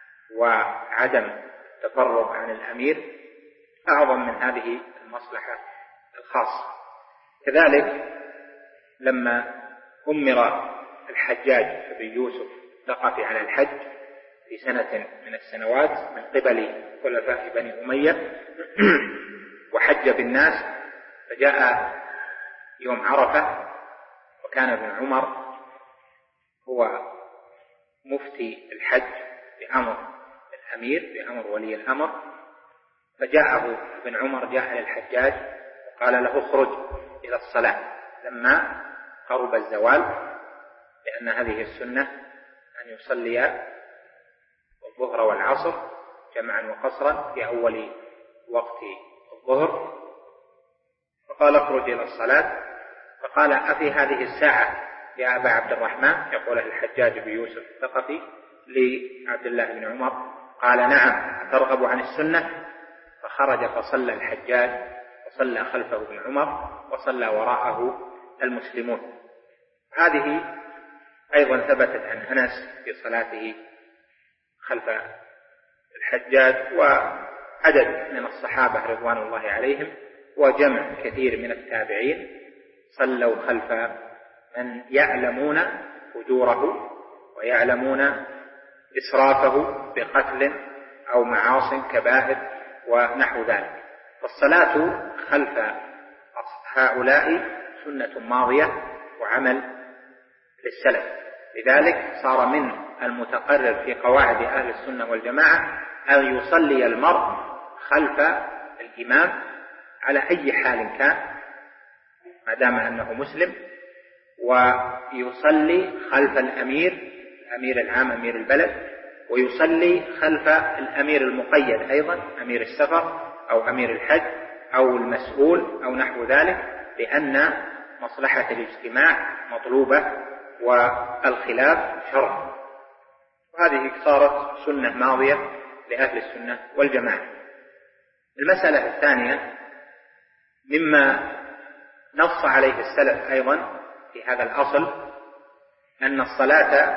وعدم التفرغ عن الأمير أعظم من هذه المصلحة الخاصة. كذلك لما أمر الحجاج بن يوسف الثقفي على الحج في سنة من السنوات من قبل خلفاء بني أمية وحج بالناس، فجاء يوم عرفة وكان ابن عمر هو مفتي الحج بأمر الأمير بأمر ولي الأمر، فجاءه ابن عمر جاء للحجاج وقال له: اخرج إلى الصلاة لما قرب الزوال، لأن هذه السنة أن يصلي الظهر والعصر جمعا وقصرا في أول وقت الظهر، فقال: اخرج إلى الصلاة. فقال: أفي هذه الساعة يا أبا عبد الرحمن؟ يقول الحجاج بن يوسف الثقفي لعبد الله بن عمر. قال: نعم، ترغب عن السنة؟ فخرج فصلى الحجاج وصلى خلفه ابن عمر وصلى وراءه المسلمون. هذه أيضا ثبتت عن أنس في صلاته خلف الحجاج، وعدد من الصحابة رضوان الله عليهم وجمع كثير من التابعين صلوا خلف من يعلمون أجوره ويعلمون إسرافه بقتل أو معاصٍ كبائر ونحو ذلك. فالصلاة خلف هؤلاء سنة ماضية وعمل للسلف، لذلك صار من المتقرر في قواعد أهل السنة والجماعة أن يصلي المرء خلف الإمام على أي حال كان ما دام أنه مسلم، ويصلي خلف الأمير الأمير العام أمير البلد، ويصلي خلف الأمير المقيد أيضا أمير السفر أو أمير الحج أو المسؤول أو نحو ذلك، لأن مصلحة الاجتماع مطلوبة والخلاف شرع. وهذه صارت سنة ماضية لأهل السنة والجماعة. المسألة الثانية مما نص عليه السلف أيضا في هذا الأصل أن الصلاة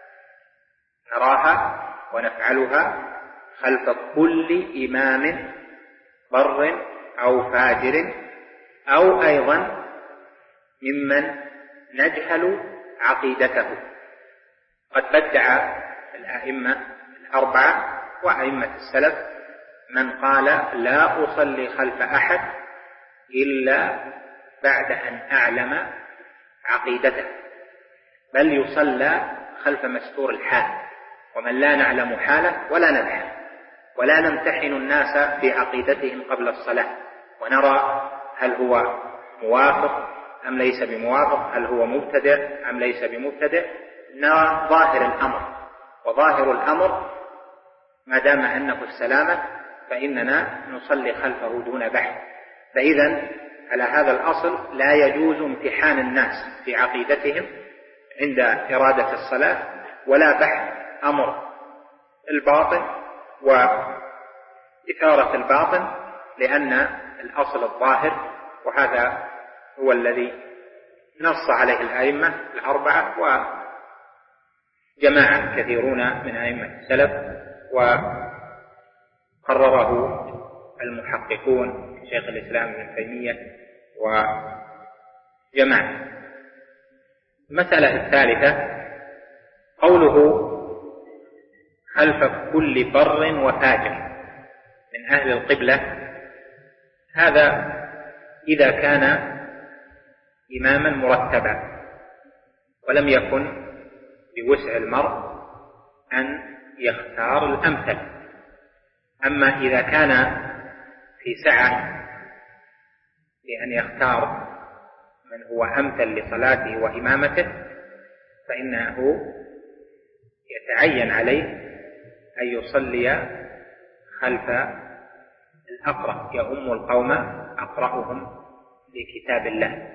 نراها ونفعلها خلف كل إمام بر أو فاجر، أو أيضا ممن نجهل عقيدته. قد بدع الأئمة الأربعة وأئمة السلف من قال: لا أصلي خلف أحد إلا بعد أن أعلم عقيدته، بل يصلى خلف مستور الحال، ومن لا نعلم حاله ولا نبحث ولا نمتحن الناس في عقيدتهم قبل الصلاة ونرى هل هو موافق أم ليس بموافق، هل هو مبتدع أم ليس بمبتدع، نرى ظاهر الأمر، وظاهر الأمر ما دام أنه السلامة فإننا نصلي خلفه دون بحث. فإذا على هذا الأصل لا يجوز امتحان الناس في عقيدتهم عند إرادة الصلاة، ولا بحث أمر الباطن وإثارة الباطن، لأن الأصل الظاهر، وهذا هو الذي نص عليه الأئمة الأربعة وجماعة كثيرون من أئمة السلف، وقرره المحققون شيخ الإسلام ابن تيمية وجماعة. المسألة الثالثة قوله خلف كل بر وفاجر من أهل القبلة، هذا إذا كان إماما مرتبا ولم يكن بوسع المرء أن يختار الأمثل. أما إذا كان في سعة لأن يختار من هو أمثل لصلاته وإمامته، فإنه يتعين عليه أن يصلي خلف الأقرأ، يؤم القوم أقرأهم لكتاب الله.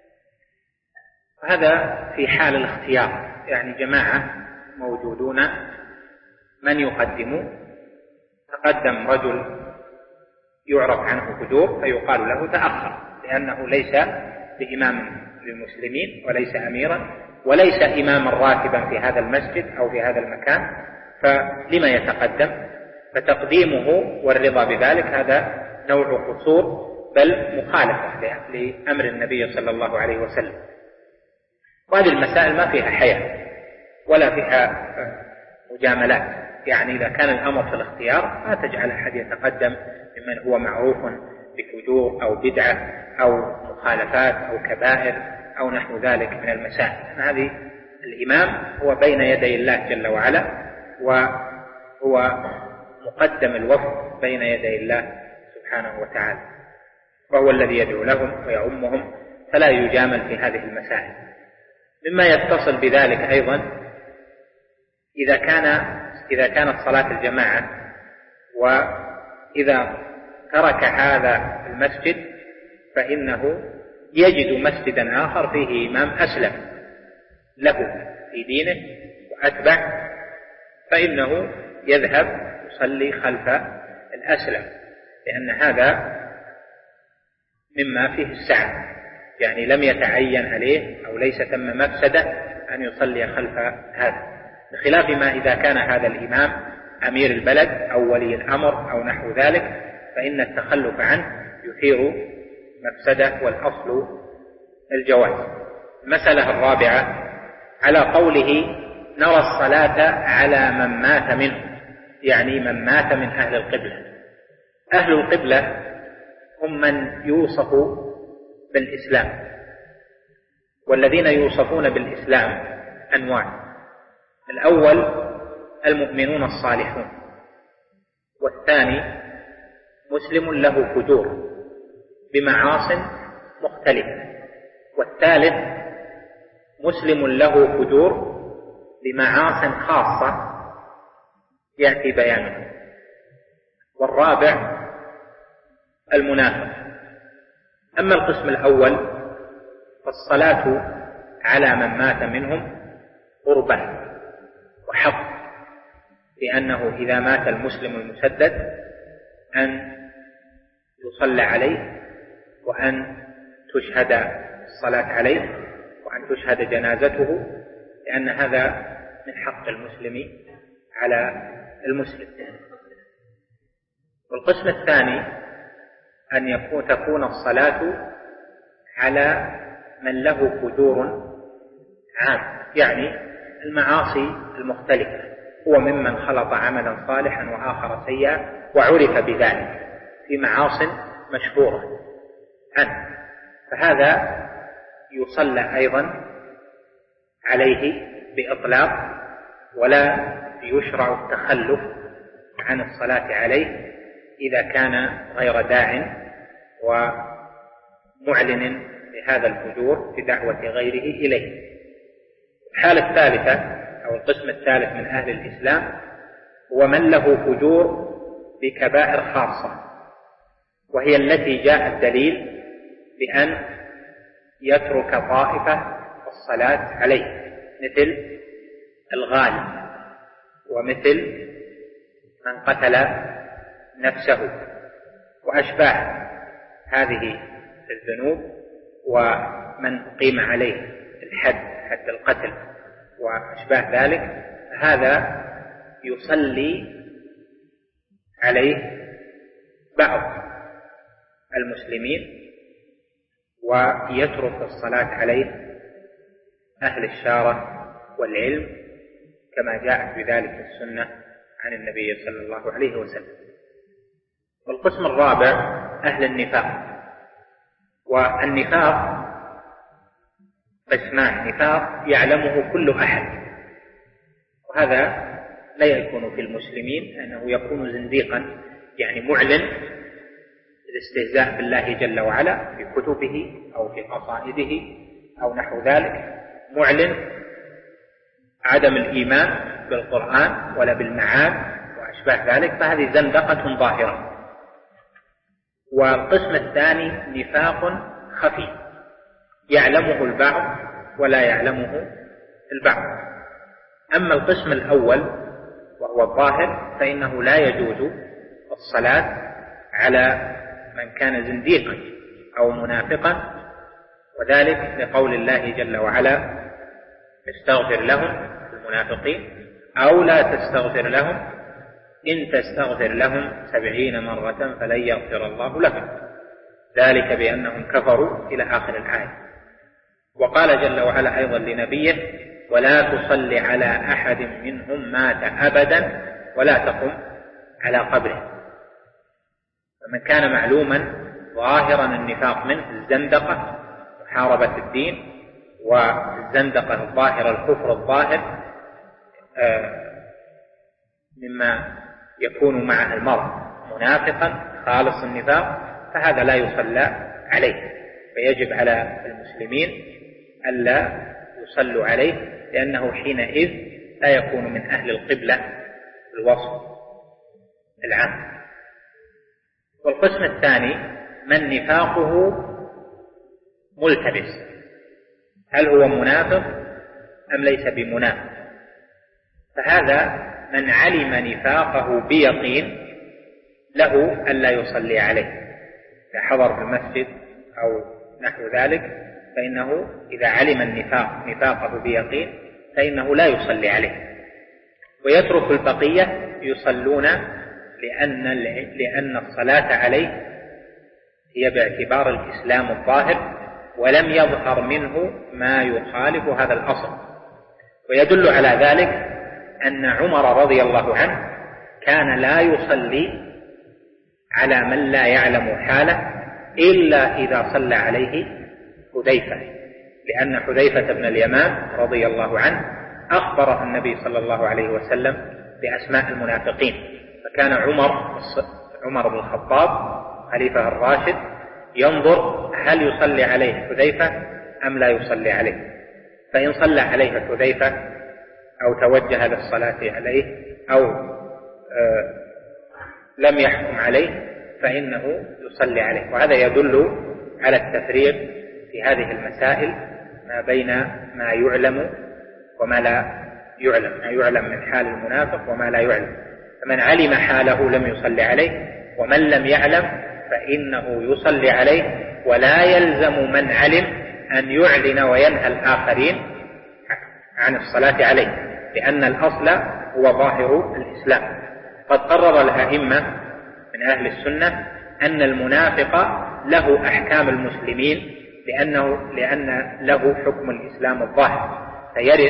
هذا في حال الاختيار، يعني جماعة موجودون من يقدم، تقدم رجل يعرف عنه فجور فيقال له تأخر، لأنه ليس بإمام للمسلمين وليس أميرا وليس إماما راتبا في هذا المسجد أو في هذا المكان، فلما يتقدم؟ فتقديمه والرضا بذلك هذا نوع قصور، بل مخالفة لأمر النبي صلى الله عليه وسلم. وهذه المسائل ما فيها حياة ولا فيها مجاملات، يعني إذا كان الأمر في الاختيار ما تجعل أحد يتقدم ممن هو معروف بفجور أو بدعة أو مخالفات أو كبائر أو نحو ذلك من المسائل. هذه الإمام هو بين يدي الله جل وعلا، وهو مقدم الوفد بين يدي الله سبحانه وتعالى، وهو الذي يدعو لهم ويؤمهم، فلا يجامل في هذه المسائل. مما يتصل بذلك أيضا إذا كان إذا كانت صلاة الجماعة وإذا ترك هذا المسجد فإنه يجد مسجدا آخر فيه إمام أسلم له في دينه وأتبع، فإنه يذهب يصلي خلف الأسلم، لأن هذا مما فيه السعة، يعني لم يتعين عليه أو ليس ثم مفسدة أن يصلي خلف هذا، بخلاف ما إذا كان هذا الإمام أمير البلد أو ولي الأمر أو نحو ذلك، فإن التخلف عنه يثير مفسدة، والأصل الجواز. المسألة الرابعة على قوله نرى الصلاة على من مات منه، يعني من مات من أهل القبلة. أهل القبلة هم من يوصف بالإسلام، والذين يوصفون بالإسلام أنواع: الأول المؤمنون الصالحون، والثاني مسلم له فجور بمعاصٍ مختلفة، والثالث مسلم له فجور بمعاصٍ خاصة يأتي بيانه، والرابع المنافق. أما القسم الأول فالصلاة على من مات منهم قربة وحق، لأنه إذا مات المسلم المسدد أن يصلى عليه وأن تشهد الصلاة عليه وأن تشهد جنازته، لأن هذا من حق المسلم على المسلم. والقسم الثاني أن يكون تكون الصلاة على من له فجور عام، يعني المعاصي المختلفة، هو ممن خلط عملا صالحا وآخر سيئا وعرف بذلك في معاصٍ مشهورة عنه، فهذا يصلى أيضا عليه بإطلاق، ولا يشرع التخلف عن الصلاة عليه إذا كان غير داع ومعلن لهذا الفجور بدعوة غيره إليه. الحالة الثالثة أو القسم الثالث من أهل الإسلام هو من له فجور بكبائر خاصة، وهي التي جاء الدليل بأن يترك طائفة الصلاة عليه، مثل الغالب، ومثل من قتل نفسه، وأشباه هذه الذنوب، ومن قيم عليه الحد حد القتل وأشباه ذلك، هذا يصلي عليه بعض المسلمين ويترك الصلاة عليه أهل الشارة والعلم، كما جاءت بذلك السنة عن النبي صلى الله عليه وسلم. والقسم الرابع أهل النفاق. والنفاق قسمان: نفاق يعلمه كل أحد، وهذا لا يكون في المسلمين أنه يكون زنديقا، يعني معلن الاستهزاء بالله جل وعلا في كتبه أو في قصائده أو نحو ذلك، معلن عدم الإيمان بالقرآن ولا بالمعاد وأشباه ذلك، فهذه زندقة ظاهرة. والقسم الثاني نفاق خفي يعلمه البعض ولا يعلمه البعض. أما القسم الأول وهو الظاهر فإنه لا يجوز الصلاة على من كان زنديقا أو منافقا، وذلك لقول الله جل وعلا: استغفر لهم المنافقين أو لا تستغفر لهم إن تستغفر لهم سبعين مرة فلن يغفر الله لهم، ذلك بأنهم كفروا إلى آخر الآية. وقال جل وعلا أيضا لنبيه: ولا تصل على أحد منهم مات أبدا ولا تقم على قبره. فمن كان معلوما ظاهرا النفاق منه الزندقة محاربة الدين، والزندقة الظاهرة الكفر الظاهر مما يكون معه المرء منافقا خالص النفاق، فهذا لا يصلى عليه، فيجب على المسلمين ألا يصلوا عليه، لأنه حينئذ لا يكون من أهل القبلة الوصف العام. والقسم الثاني من نفاقه ملتبس، هل هو منافق أم ليس بمنافق؟ فهذا من علم نفاقه بيقين له ألا يصلي عليه، إذا حضر في المسجد أو نحو ذلك، فإنه إذا علم النفاق نفاقه بيقين فإنه لا يصلي عليه، ويترك البقية يصلون، لأن لأن الصلاة عليه هي باعتبار الإسلام الظاهر، ولم يظهر منه ما يخالف هذا الأصل. ويدل على ذلك أن عمر رضي الله عنه كان لا يصلي على من لا يعلم حاله إلا إذا صلى عليه حذيفة، لأن حذيفة بن اليمان رضي الله عنه أخبر النبي صلى الله عليه وسلم بأسماء المنافقين، فكان عمر عمر بن الخطاب خليفة الراشد ينظر هل يصلي عليه حذيفة أم لا يصلي عليه، فإن صلى عليه حذيفة أو توجه للصلاة عليه أو آه لم يحكم عليه فإنه يصلي عليه. وهذا يدل على التفريق في هذه المسائل ما بين ما يعلم وما لا يعلم، ما يعلم من حال المنافق وما لا يعلم. فمن علم حاله لم يصلي عليه، ومن لم يعلم فإنه يصلي عليه، ولا يلزم من علم أن يعلن وينهى الآخرين عن الصلاة عليه، لأن الأصل هو ظاهر الإسلام. قد قرر الأئمة من أهل السنة أن المنافق له أحكام المسلمين، لأنه لأن له حكم الإسلام الظاهر، فيرث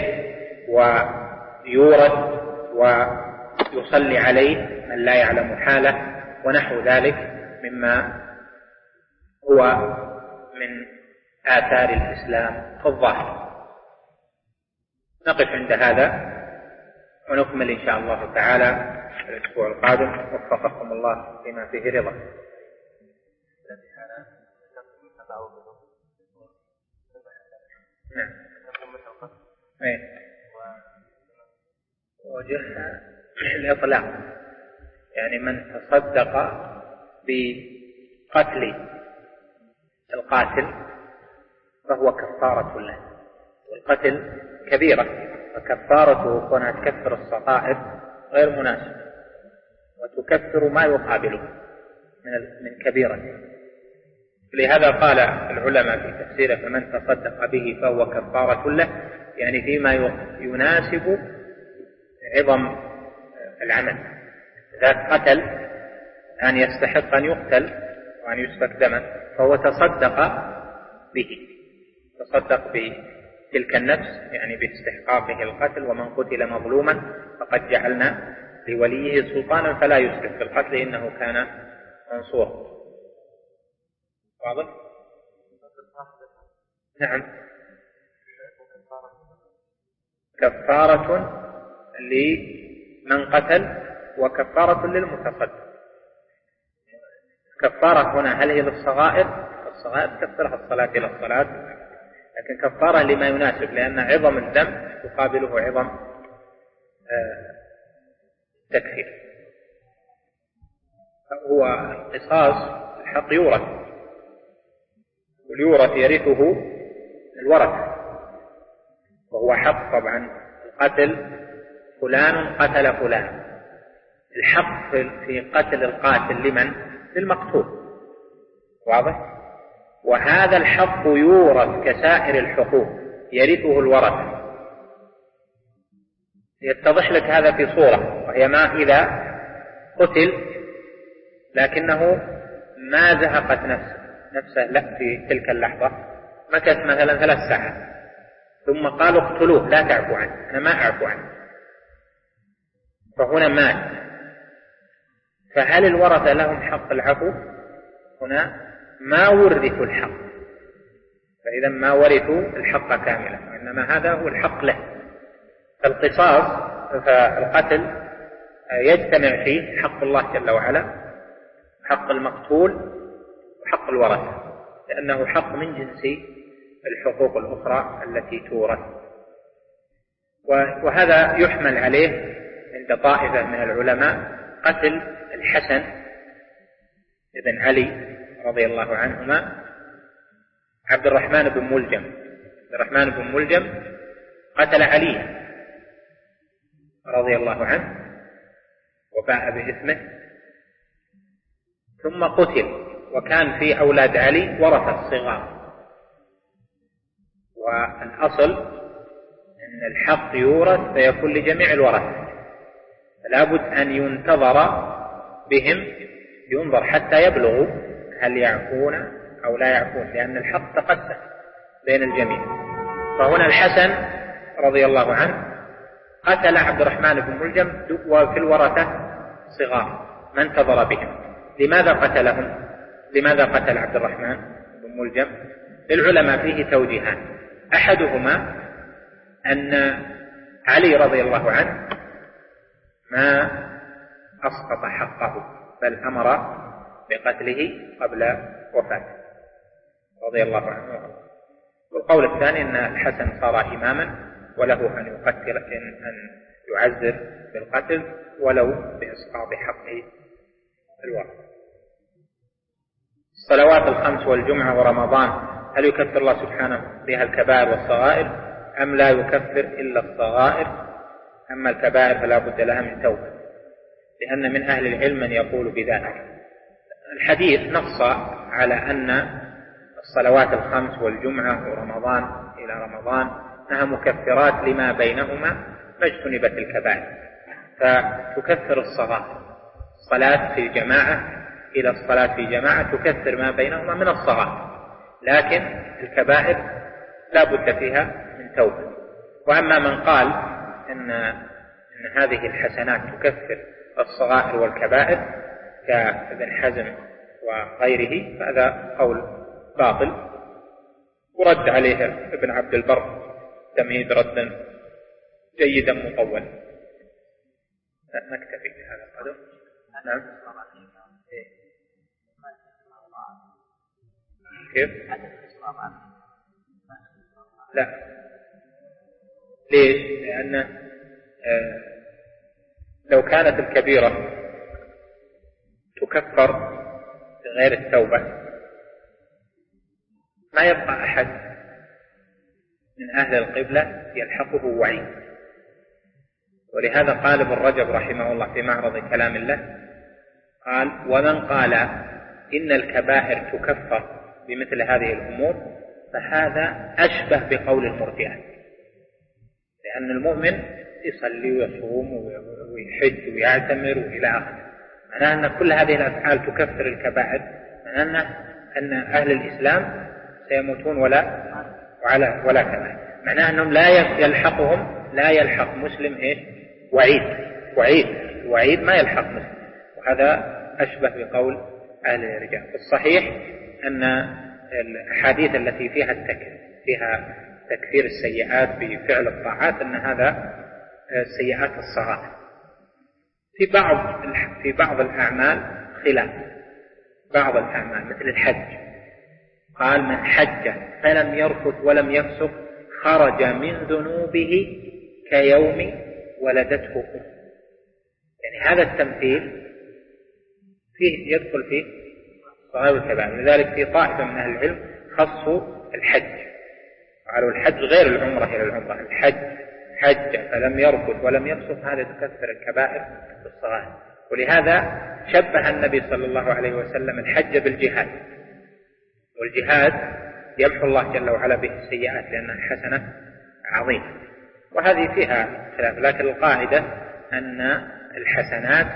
ويورث ويصلي عليه من لا يعلم حاله ونحو ذلك مما هو من آثار الإسلام الظاهر. نقف عند هذا ونكمل إن شاء الله تعالى الأسبوع القادم، وفقكم الله فيما فيه رضا. نعم. ايه وجهها الإطلاق، يعني من تصدق بقتل القاتل فهو كفارة له، والقتل كبيرة فكفارته كونها تكفر الصغائر غير مناسب، وتكفر ما يقابله من كبيرة. لهذا قال العلماء في تفسيره فمن تصدق به فهو كفارة له، يعني فيما يناسب عظم العمل. إذا قتل أن يستحق أن يقتل وأن يسفك دمه فهو تصدق به، تصدق بتلك النفس يعني باستحقاقه القتل. ومن قتل مظلوما فقد جعلنا لوليه سلطانا فلا يسرف في القتل إنه كان منصورا. واضح؟ نعم. كفارة لمن قتل وكفارة للمتصدق. كفارة هنا هل هي للصغائر؟ الصغائر تكفرها الصلاة إلى الصلاة، لكن كفارة لما يناسب، لأن عظم الذنب يقابله عظم التكفير. هو القصاص الحق يورث، واليورث يرثه الورثة، وهو حق طبعا. القتل فلان قتل فلان، الحق في قتل القاتل لمن؟ للمقتول. واضح؟ وهذا الحق يورث كسائر الحقوق، يرثه الورثة. يتضح لك هذا في صورة، وهي ما إذا قتل لكنه ما زهقت نفسه نفسه لا في تلك اللحظة، مكث مثلا ثلاث ساعات ثم قالوا اقتلوه لا تعفو عنه، أنا ما أعفو عنه، فهنا مات. فهل الورثة لهم حق العفو؟ هنا ما ورثوا الحق، فإذا ما ورثوا الحق كاملا، وإنما هذا هو الحق له. فالقصاص فالقتل يجتمع فيه حق الله جل وعلا، حق المقتول وحق الورثة، لأنه حق من جنس الحقوق الأخرى التي تورث. وهذا يحمل عليه عند طائفة من العلماء قتل الحسن ابن علي رضي الله عنهما عبد الرحمن بن ملجم. عبد الرحمن بن ملجم قتل علي رضي الله عنه وباء بإثمه ثم قتل، وكان في أولاد علي ورثة الصغار. والأصل أن الحق يورث فيكون لجميع الورثة، فلا بد أن ينتظر بهم، ينظر حتى يبلغوا هل يعفون أو لا يعفون، لأن الحق تقسم بين الجميع. فهنا الحسن رضي الله عنه قتل عبد الرحمن بن ملجم وفي الورثة صغار، ما انتظر بهم. لماذا قتلهم؟ لماذا قتل عبد الرحمن بن ملجم؟ للعلماء فيه توجيهان. أحدهما أن علي رضي الله عنه ما أسقط حقه، بل أمر بقتله قبل وفاته رضي الله عنه. والقول الثاني أن الحسن صار إماما وله أن يقتل، أن يعذر بالقتل ولو بإسقاط حق الورثة. الصلوات الخمس والجمعة ورمضان هل يكفر الله سبحانه بها الكبائر والصغائر أم لا يكفر إلا الصغائر؟ أما الكبائر فلا بد لها من توبة، لأن من أهل العلم من يقول بذلك. الحديث نص على أن الصلوات الخمس والجمعة ورمضان إلى رمضان أنها مكفرات لما بينهما ما اجتنبت الكبائر، فتكفر الصغائر. الصلاة في جماعة إلى الصلاة في جماعة تكفر ما بينهما من الصغائر، لكن الكبائر لا بد فيها من توبة. وأما من قال إن, إن هذه الحسنات تكفر الصغائر والكبائر كابن حزم وغيره فهذا قول باطل، ورد عليه ابن عبد البر تمهيد ردا جيدا مطولا. نكتفي بهذا القدر. نعم. كيف؟ لا. ليش؟ لأن لو كانت الكبيرة تكفر بغير التوبة ما يبقى أحد من أهل القبلة يلحقه وعيد. ولهذا قال ابن رجب رحمه الله في معرض كلام الله قال: ومن قال إن الكبائر تكفر بمثل هذه الأمور فهذا أشبه بقول المرجئة، لأن المؤمن يصلي ويصوم ويحج ويعتمر وإلى آخره، معناه أن كل هذه الأفعال تكفر الكبائر، معناه أن أهل الإسلام سيموتون ولا ولا ولا كبائر، معناه أنهم لا يلحقهم لا يلحق مسلم إيه وعيد وعيد وعيد ما يلحق مسلم، وهذا أشبه بقول أهل الرجال. الصحيح أن الأحاديث التي فيها التكفير فيها تكفير السيئات بفعل الطاعات أن هذا السيئات الصغائر. في بعض في بعض الأعمال خلاف، بعض الأعمال مثل الحج قال: من حج فلم يرفث ولم يفسق خرج من ذنوبه كيوم ولدته أمه. يعني هذا التمثيل فيه يدخل فيه صغائر الكبائر. لذلك في طائفة من أهل العلم خصوا الحج، قالوا الحج غير العمرة إلى العمرة، الحج حج فلم يرفث ولم يفسق هذا تكفر الكبائر بالصغائر. ولهذا شبه النبي صلى الله عليه وسلم الحج بالجهاد، والجهاد يمحو الله جل وعلا به السيئات لأنها حسنة عظيمة، وهذه فيها خلاف، لكن القاعدة أن الحسنات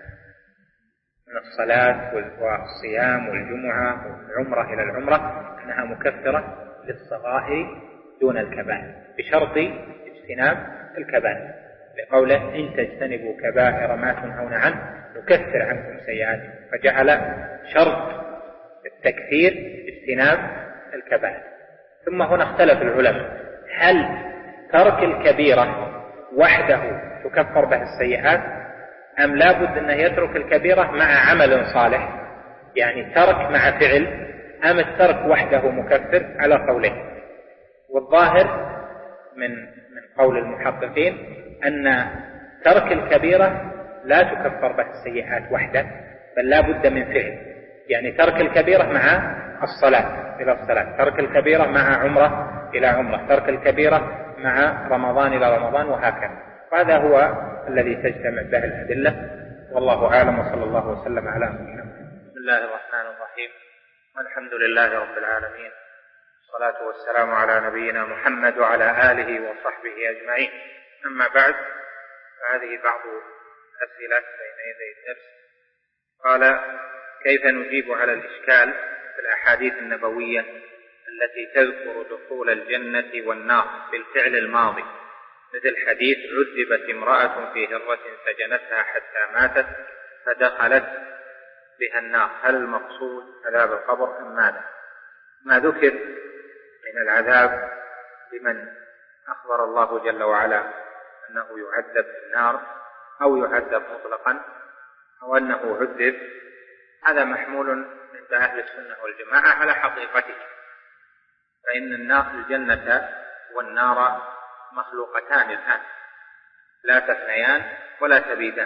من الصلاة والصيام والجمعة والعمرة إلى العمرة أنها مكفرة للصغائر دون الكبائر بشرط اجتناب الكبائر، لقوله: إن تجتنبوا كبائر ما تنهون عنه نكفر عنكم سيئاتكم، فجعل شرط التكفير اجتناب الكبائر. ثم هنا اختلف العلماء: هل ترك الكبيرة وحده تكفر به السيئات أم لا بد أنه يترك الكبيرة مع عمل صالح؟ يعني ترك مع فعل أم الترك وحده مكفر؟ على قولين. والظاهر من من قول المحققين أن ترك الكبيرة لا تكفر به السيئات وحده، بل لا بد من فعل، يعني ترك الكبيرة مع الصلاة إلى الصلاة، ترك الكبيرة مع عمرة إلى عمرة، ترك الكبيرة مع رمضان إلى رمضان، وهكذا. وهذا هو الذي تجتمع به الأدلة، والله أعلم، وصلى الله وسلم على نبينا محمد. بسم الله الرحمن الرحيم، والحمد لله رب العالمين، والصلاة والسلام على نبينا محمد وعلى آله وصحبه أجمعين. أما بعد، فهذه بعض أسئلة بين يدي الدرس. قال: كيف نجيب على الإشكال في الأحاديث النبوية التي تذكر دخول الجنة والنار بالفعل الماضي، مثل حديث: عذبت امرأة في هرة سجنتها حتى ماتت فدخلت بها النار، هل المقصود عذاب القبر أم ماذا؟ ما ذكر من العذاب لمن أخبر الله جل وعلا أنه يعذب في النار أو يعذب مطلقا أو أنه عذب، هذا محمول عند أهل السنة والجماعة على حقيقته، فإن النار الجنة والنار مخلوقتان الآن، لا تثنيان ولا تبيدان،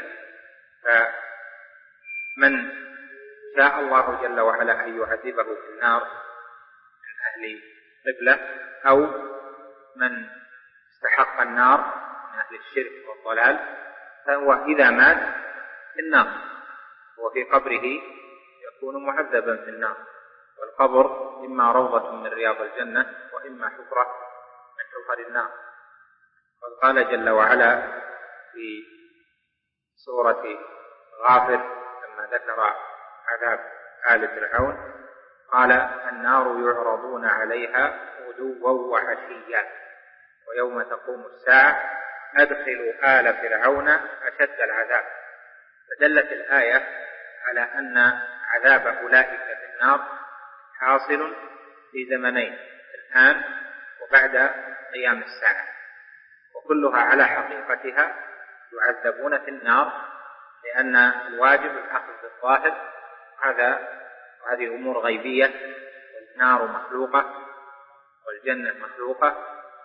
فمن شاء الله جل وعلا أن يعذبه في النار من أهل قبلة أو من استحق النار من أهل الشرك والضلال، فهو إذا مات في النار وفي قبره يكون معذبا في النار، والقبر إما روضة من رياض الجنة وإما حفرة من حفر النار. وقال جل وعلا في سورة غافر لما ذكر عذاب آل فرعون: قال: النار يعرضون عليها غدوا وعشيا ويوم تقوم الساعة أدخلوا آل فرعون أشد العذاب. فدلت الآية على أن عذاب أولئك في النار حاصل في زمنين، الآن وبعد قيام الساعة، وكلها على حقيقتها يعذبون في النار، لأن الواجب الأخذ بالظاهر، هذا هذه أمور غيبية، والنار مخلوقة والجنة مخلوقة،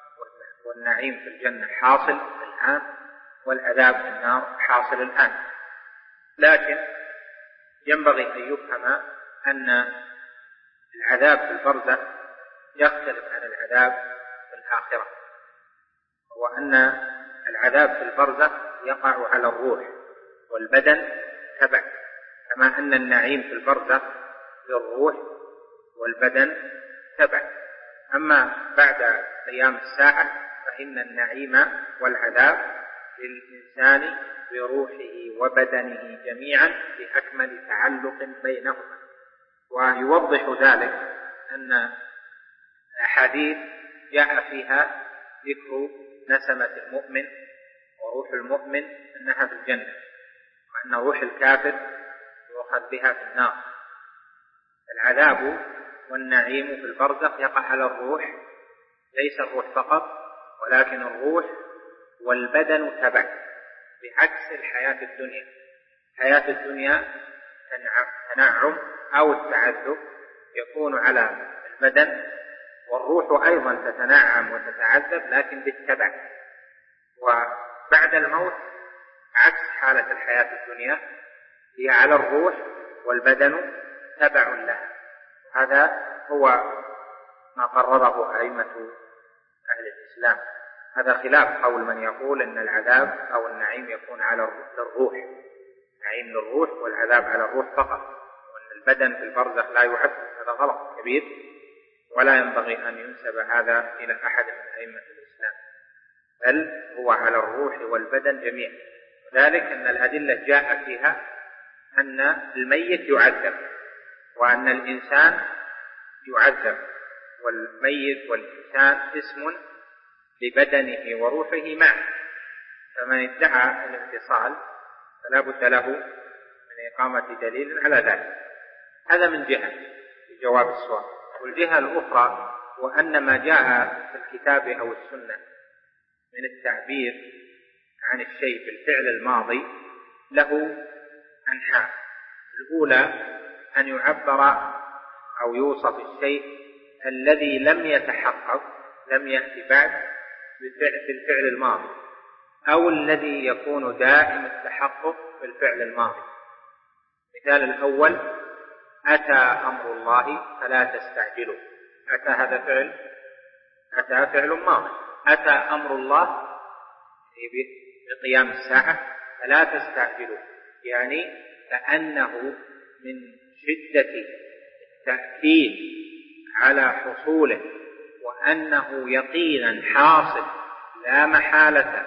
والنعيم في الجنة حاصل الآن، والعذاب في النار حاصل الآن. لكن ينبغي أن يفهم أن العذاب في البرزخ يختلف عن العذاب في الآخرة، وأن العذاب في البرزخ يقع على الروح والبدن تبع، كما أن النعيم في البرزخ للروح والبدن تبع. أما بعد قيام الساعة فإن النعيم والعذاب للإنسان بروحه وبدنه جميعا بأكمل تعلق بينهما. ويوضح ذلك أن الأحاديث جاء فيها ذكر نسمة المؤمن وروح المؤمن أنها في الجنة، وأن روح الكافر يؤخذ بها في النار. العذاب والنعيم في البرزخ يقع على الروح، ليس الروح فقط ولكن الروح والبدن تبع، بعكس الحياة الدنيا. حياة الدنيا تنعم أو التعذب يكون على البدن، والروح أيضا تتنعم وتتعذب لكن بالتبع. وبعد الموت عكس حالة الحياة الدنيا، هي على الروح والبدن تبع لها. هذا هو ما قرره أئمة أهل الإسلام. هذا خلاف قول من يقول أن العذاب أو النعيم يكون على الروح، نعيم للروح والعذاب على الروح فقط، وأن البدن في البرزخ لا يعذب. هذا غلط كبير، ولا ينبغي أن ينسب هذا إلى أحد من أئمة الإسلام، بل هو على الروح والبدن جميعا. ذلك أن الأدلة جاء فيها أن الميت يعذب وأن الإنسان يعذب، والميت والإنسان اسم لبدنه وروحه معا، فمن ادعى الانفصال فلا بد له من إقامة دليل على ذلك. هذا من جهة في جواب السؤال. والجهة الأخرى وأن ما جاء في الكتاب أو السنة من التعبير عن الشيء بالفعل الماضي له أنحاء. الأولى أن يعبر أو يوصف الشيء الذي لم يتحقق، لم يأتي بعد بالفعل الماضي، أو الذي يكون دائم التحقق بالفعل الماضي. مثال الأول: أتى أمر الله فلا تستعجلوا. أتى هذا فعل، أتى فعل ماضي. أتى أمر الله بقيام الساعة فلا تستعجلوا، يعني كأنه من شدة التأكيد على حصوله وأنه يقينا حاصل لا محالة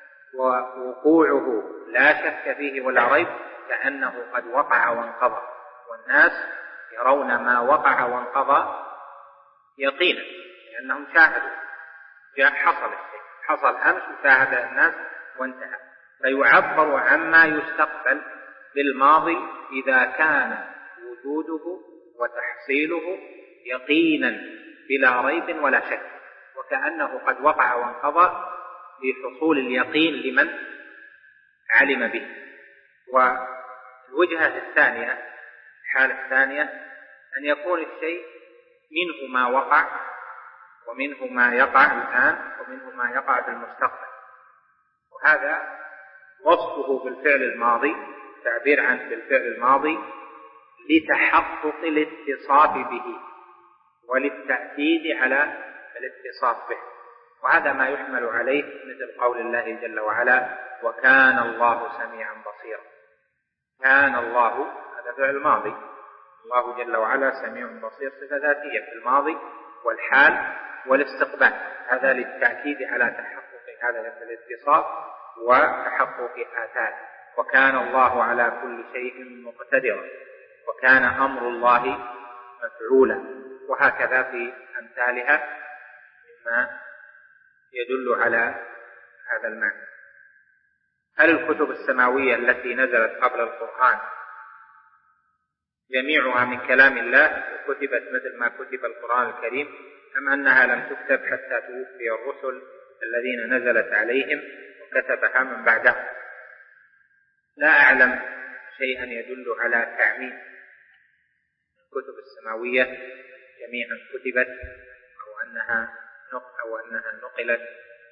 ووقوعه لا شك فيه ولا ريب، كأنه قد وقع وانقضى، والناس يرون ما وقع وانقضى يقينا لأنهم شاهدوا. جاء حصل الشيء، حصل أمس وشاهد الناس وانتهى. فيعبر عما يستقبل بالماضي إذا كان وجوده وتحصيله يقينا بلا ريب ولا شك، وكأنه قد وقع وانقضى بحصول اليقين لمن علم به. والوجهة الثانية، الحالة الثانية، أن يكون الشيء منه ما وقع ومنه ما يقع الآن ومنه ما يقع في المستقبل، وهذا وصفه بالفعل الماضي، تعبير عنه بالفعل الماضي لتحقق الاتصاف به وللتأكيد على الاتصاف به. وهذا ما يحمل عليه مثل قول الله جل وعلا: وكان الله سميعا بصيرا. كان الله هذا فعل ماضي، الله جل وعلا سميع بصير صفة ذاتية في الماضي والحال والاستقبال، هذا للتأكيد على تحقق هذا الاتصاف وتحقق آثاره. وكان الله على كل شيء مقتدرا، وكان أمر الله مفعولا، وهكذا في أمثالها مما يدل على هذا المعنى. هل الكتب السماوية التي نزلت قبل القرآن جميعها من كلام الله وكتبت مثل ما كتب القرآن الكريم، أم أنها لم تكتب حتى توفي الرسل الذين نزلت عليهم وكتبها من بعدهم؟ لا أعلم شيئا يدل على تعميم الكتب السماوية جميعا كتبت أو أنها أو أنها نقلت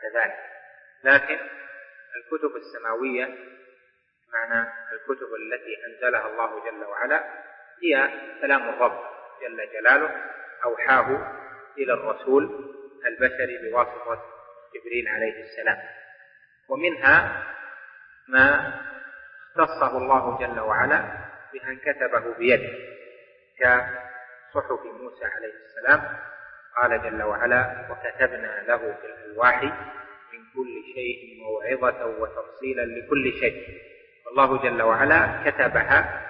بعد ذلك. لكن الكتب السماوية معنى الكتب التي أنزلها الله جل وعلا هي كلام الرب جل جلاله أوحاه إلى الرسول البشري بواسطة جبريل عليه السلام، ومنها ما اختصه الله جل وعلا بأن كتبه بيده كصحف موسى عليه السلام. قال جل وعلا: وكتبنا له في الألواح من كل شيء موعظة وتفصيلا لكل شيء. الله جل وعلا كتبها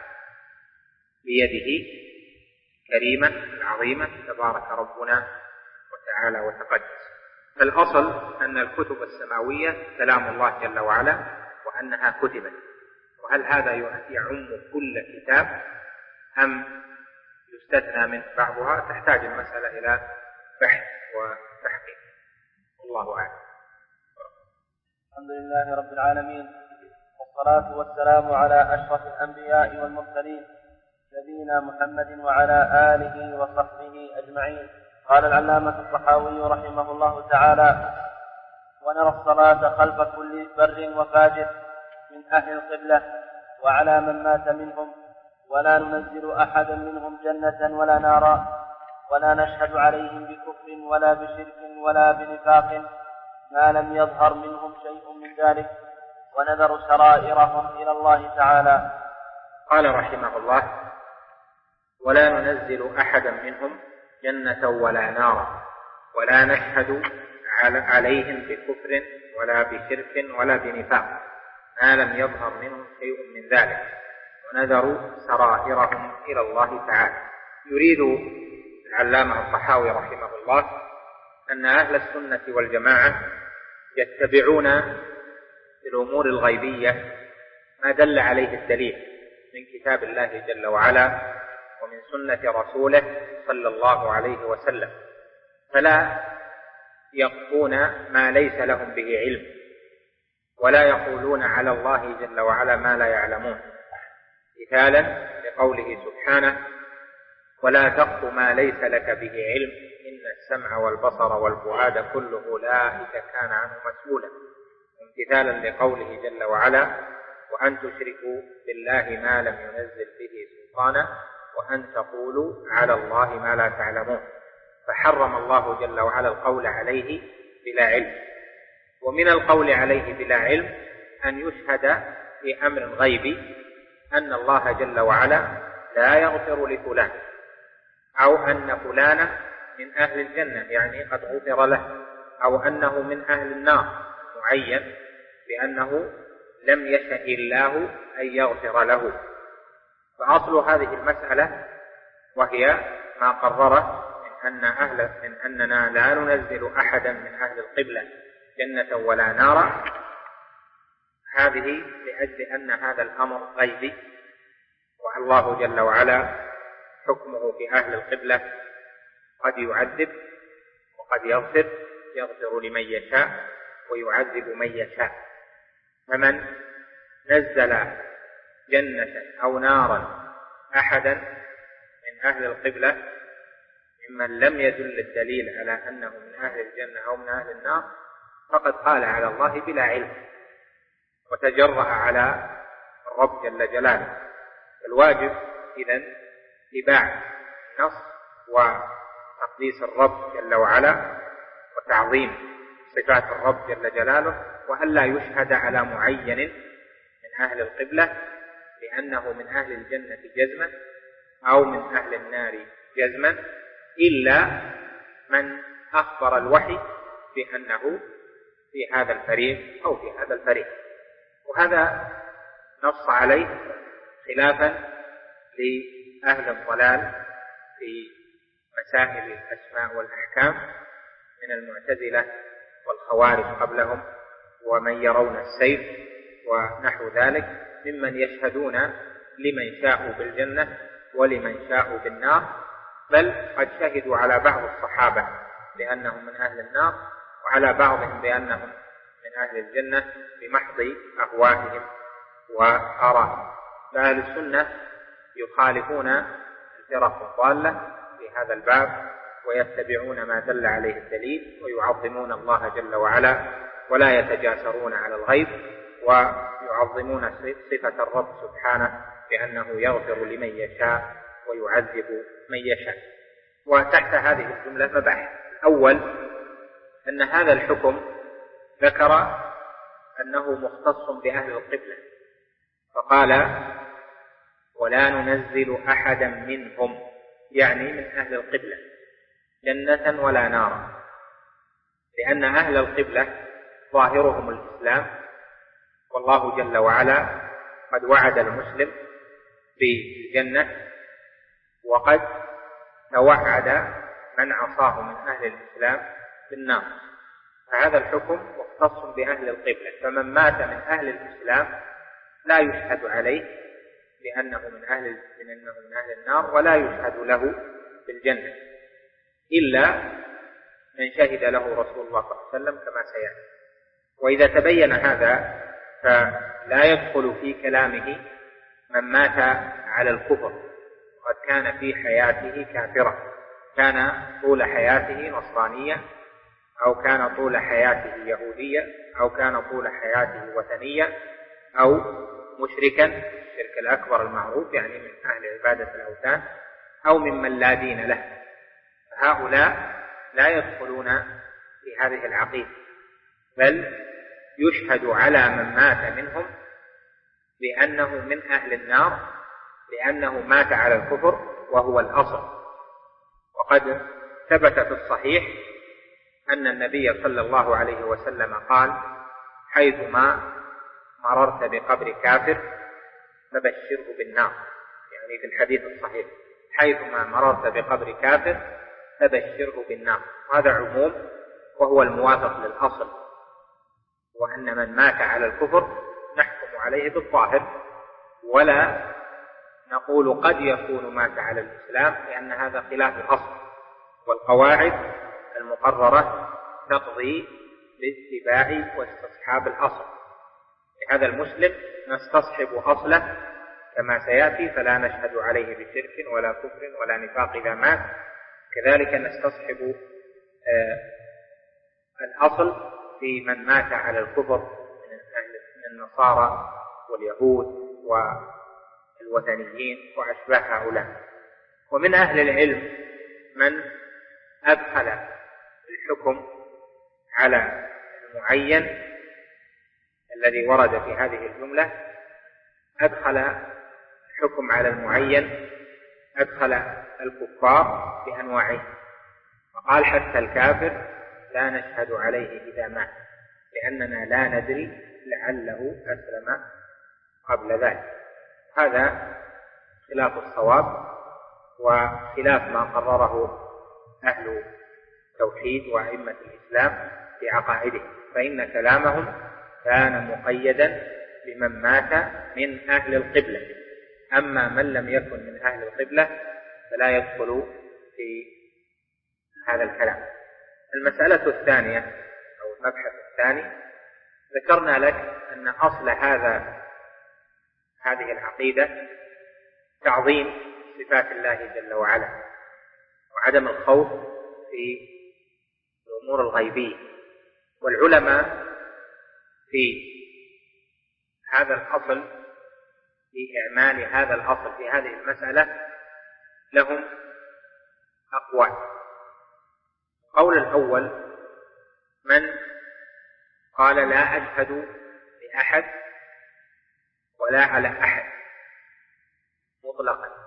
بيده كريمة عظيمة تبارك ربنا وتعالى وتقدس. فالأصل أن الكتب السماوية كلام الله جل وعلا وأنها كتبت. وهل هذا يعم كل كتاب أم يستثنى من بعضها؟ تحتاج المسألة إلى بحث وتحقيق، والله أعلم. الحمد لله رب العالمين، والصلاة والسلام على أشرف الأنبياء والمرسلين نبينا محمد وعلى آله وصحبه أجمعين. قال العلامة الطحاوي رحمه الله تعالى: ونرى الصلاة خلف كل بر وفاجر من أهل القبلة وعلى من مات منهم، ولا ننزل أحدا منهم جنة ولا نارا، ولا نشهد عليهم بكفر ولا بشرك ولا بنفاق ما لم يظهر منهم شيء من ذلك، ونذر سرائرهم إلى الله تعالى. قال رحمه الله: ولا ننزل أحدا منهم جنة ولا نارا، ولا نشهد عليهم بكفر ولا بشرك ولا بنفاق ما لم يظهر منهم شيء من ذلك، ونذر سرائرهم إلى الله تعالى. يريد العلامة الطحاوي رحمه الله أن أهل السنة والجماعة يتبعون في الأمور الغيبية ما دل عليه الدليل من كتاب الله جل وعلا ومن سنة رسوله صلى الله عليه وسلم، فلا يخفون ما ليس لهم به علم، ولا يقولون على الله جل وعلا ما لا يعلمون، مثالا لقوله سبحانه: ولا تقف ما ليس لك به علم إن السمع والبصر والفؤاد كل أولئك كان عنه مسؤولا، وامتثالا لقوله جل وعلا: وأن تشركوا بالله ما لم ينزل به سلطانا وأن تقولوا على الله ما لا تعلمون. فحرم الله جل وعلا القول عليه بلا علم. ومن القول عليه بلا علم أن يشهد في أمر غيبي أن الله جل وعلا لا يغفر لفلان، أو أن فلانا من أهل الجنة يعني قد غفر له، أو أنه من أهل النار معين بأنه لم يشأ الله أن يغفر له. فأصل هذه المسألة وهي ما قرره من أن أهل من أننا لا ننزل أحدا من أهل القبلة جنة ولا نارا، هذه لأجل أن هذا الأمر غيبي، والله جل وعلا حكمه في أهل القبلة قد يعذب وقد يغفر، يغفر لمن يشاء ويعذب من يشاء. فمن نزل جنة أو نارا أحدا من أهل القبلة ممن لم يدل الدليل على أنه من أهل الجنة أو من أهل النار فقد قال على الله بلا علم وتجرأ على الرب جل جلاله. الواجب إذن اتباع النص وتقديس الرب جل وعلا وتعظيم صفات الرب جل جلاله، وألا يشهد على معين من أهل القبلة لأنه من أهل الجنة جزما أو من أهل النار جزما، إلا من أخبر الوحي بأنه في هذا الفريق أو في هذا الفريق. وهذا نص عليه خلافا لأهل الضلال في مسائل الأسماء والأحكام من المعتزلة والخوارج قبلهم ومن يرون السيف ونحو ذلك ممن يشهدون لمن شاءوا بالجنة ولمن شاءوا بالنار، بل قد شهدوا على بعض الصحابة بأنهم من أهل النار وعلى بعضهم بأنهم من أهل الجنة بمحض أهوائهم وآرائهم. فأهل السنة يخالفون الفرق الضالة في هذا الباب ويتبعون ما دل عليه الدليل ويعظمون الله جل وعلا ولا يتجاسرون على الغيب، ويعظمون صفة الرب سبحانه بأنه يغفر لمن يشاء ويعذب من يشاء. وتحت هذه الجملة مباحث. الأول أن هذا الحكم ذكر أنه مختص بأهل القبلة، فقال ولا ننزل أحدا منهم، يعني من أهل القبلة، جنة ولا نارا، لأن أهل القبلة ظاهرهم الإسلام، والله جل وعلا قد وعد المسلم بالجنة وقد توعد من عصاه من أهل الإسلام بالنار، فهذا الحكم مختص بأهل القبلة. فمن مات من أهل الإسلام لا يشهد عليه لأنه من أهل لأنه من أهل النار، ولا يشهد له بالجنة إلا من شهد له رسول الله صلى الله عليه وسلم كما سيأتي. وإذا تبين هذا فلا يدخل في كلامه من مات على الكفر وقد كان في حياته كافرا، كان طول حياته نصرانية أو كان طول حياته يهودية أو كان طول حياته وثنية أو مشركا الشرك الأكبر المعروف، يعني من أهل عبادة الأوثان، أو ممن لا دين له، هؤلاء لا يدخلون في هذه العقيدة، بل يشهد على من مات منهم بأنه من أهل النار لأنه مات على الكفر وهو الأصل. وقد ثبت في الصحيح أن النبي صلى الله عليه وسلم قال حيثما مررت بقبر كافر فبشره بالنار، يعني في الحديث الصحيح حيثما مررت بقبر كافر فبشره بالنار. هذا عموم وهو الموافق للأصل، وأن من مات على الكفر نحكم عليه بالظاهر ولا نقول قد يكون مات على الإسلام، لأن هذا خلاف الأصل، والقواعد المقررة تقضي باتباع واستصحاب الأصل. لهذا المسلم نستصحب أصله كما سيأتي، فلا نشهد عليه بشرك ولا كفر ولا نفاق إذا مات. كذلك نستصحب آه الأصل في من مات على الكفر من النصارى واليهود والوثنيين وأشباه هؤلاء. ومن أهل العلم من أدخل الحكم على المعين الذي ورد في هذه الجملة، أدخل الحكم على المعين، أدخل الكفار بأنواعه، وقال حتى الكافر لا نشهد عليه إذا مات لأننا لا ندري لعله أسلم قبل ذلك. هذا خلاف الصواب وخلاف ما قرره أهل التوحيد وأئمة الإسلام في عقائدهم، فإن كلامهم كان مقيدا بمن مات من أهل القبلة، أما من لم يكن من أهل القبلة فلا يدخل في هذا الكلام. المسألة الثانية أو المبحث الثاني، ذكرنا لك أن أصل هذا هذه العقيدة تعظيم صفات الله جل وعلا وعدم الخوف في الأمور الغيبية، والعلماء في هذا الأصل في إعمال هذا الأصل في هذه المسألة لهم أقوال. القول الأول من قال لا أشهد لأحد ولا على أحد مطلقا،